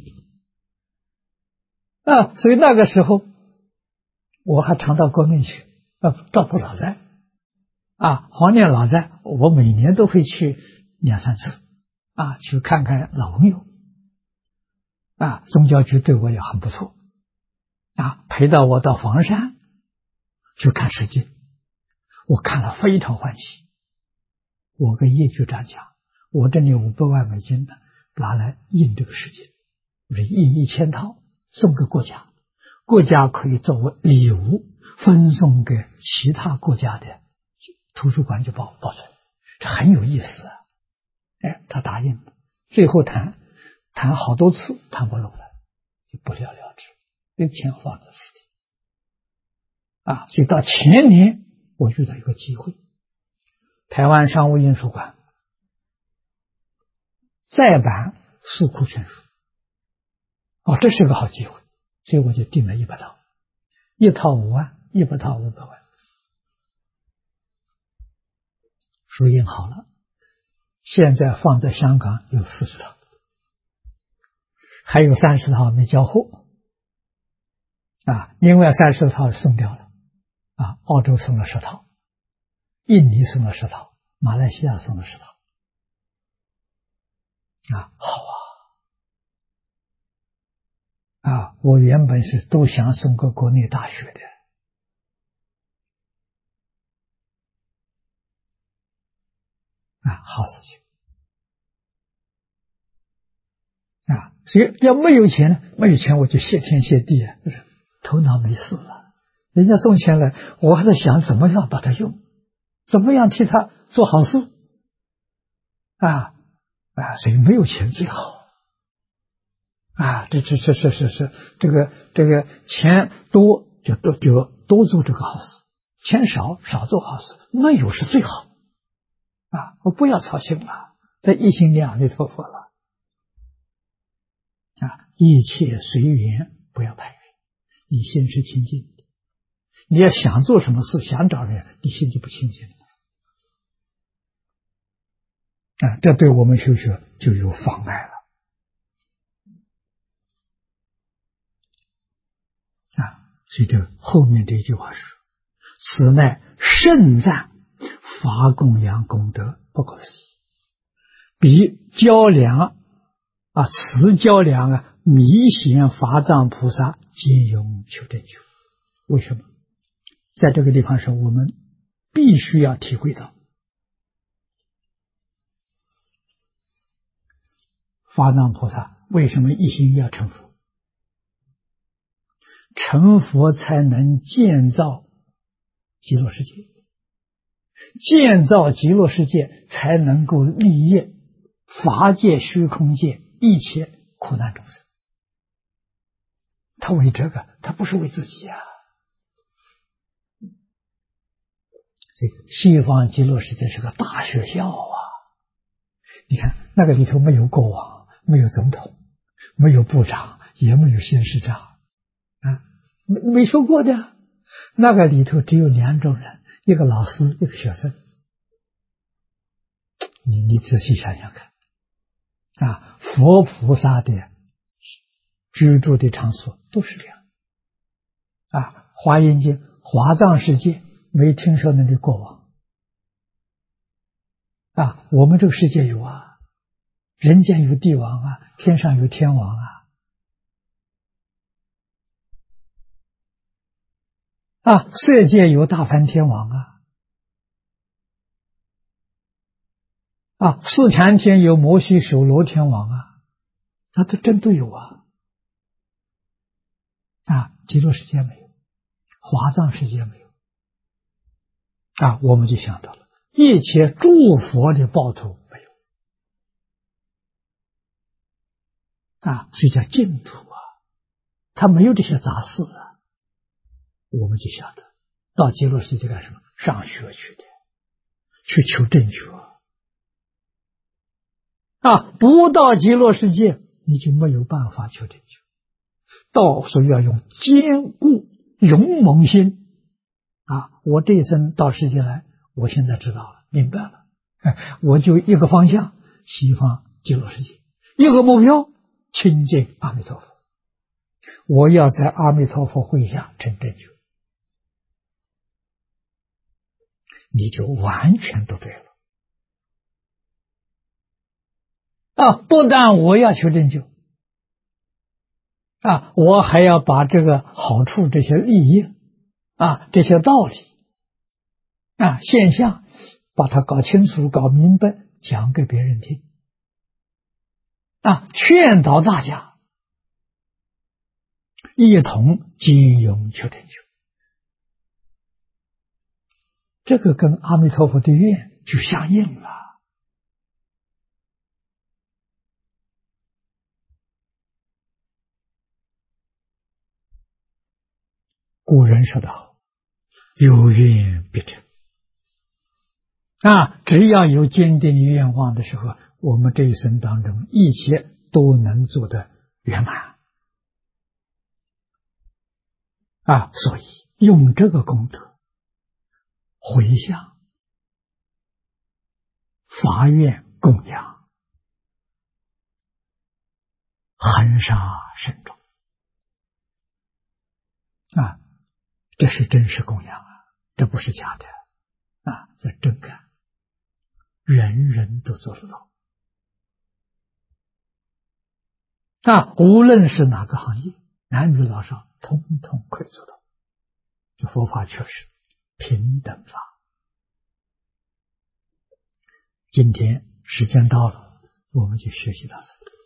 所以那个时候我还常到国内去照顾老在怀念老在，我每年都会去2、3次去看看老朋友宗教局对我也很不错陪到我到房山去看世界，我看了非常欢喜。我跟叶局长讲，我这里500万美金的拿来印这个世界，我说印1000套送给国家，国家可以作为礼物分送给其他国家的图书馆去保存，这很有意思他答应了，最后谈好多次谈不拢了，就不了了之，这钱放在死地所以到前年我遇到一个机会，台湾商务印书馆再版四库全书这是个好机会，所以我就订了100套，1套5万，100套500万，书印好了，现在放在香港有40套，还有30套没交货另外30套送掉了澳洲送了10套，印尼送了10套，马来西亚送了10套好我原本是都想送个国内大学的好事情所以要没有钱呢，没有钱我就谢天谢地头脑没事了。人家送钱来，我还在想怎么样把它用，怎么样替他做好事所以没有钱最好这个钱多就多做这个好事，钱少做好事，没有是最好我不要操心了，在一心念阿弥陀佛了一切随缘，不要排缘，你心是清净的。你要想做什么事，想找人，你心就不清净了这对我们修学就有妨碍了所以这后面这句话是：此乃盛赞法供养功德不可思议，比较量慈较量弥贤法藏菩萨皆用求真觉。为什么？在这个地方上，我们必须要体会到法藏菩萨为什么一心要成佛？成佛才能建造极乐世界，建造极乐世界才能够利益法界虚空界一切苦难众生。他为这个，他不是为自己所以西方极乐世界是个大学校你看那个里头没有国王，没有总统，没有部长，也没有县市长没说过的。那个里头只有两种人，一个老师，一个学生。你仔细想想看佛菩萨的居住的场所都是这样华严经华藏世界没听说那里国王我们这个世界有人间有帝王天上有天王色界有大梵天王四禅天有摩须首罗天王这真都有极乐世界没有，华藏世界没有我们就想到了一切诸佛的报土没有所以叫净土它没有这些杂事我们就晓得到极乐世界干什么？上学去的，去求正觉不到极乐世界你就没有办法求正觉，所以要用坚固勇猛心我这一生到世界来，我现在知道了，明白了我就一个方向，西方极乐世界，一个目标，亲近阿弥陀佛，我要在阿弥陀佛会下成正觉，你就完全都对了不但我要求正觉我还要把这个好处、这些利益这些道理现象，把它搞清楚、搞明白，讲给别人听劝导大家一同金融求正觉，这个跟阿弥陀佛的愿就相应了。古人说得好，有愿必成只要有坚定的愿望的时候，我们这一生当中一切都能做得圆满所以用这个功德回向发愿供养恒沙慎重这是真实供养这不是假的这真干，人人都做得到无论是哪个行业， 男女老少通通可以做到。这佛法确实平等法。今天时间到了，我们就学习到这里。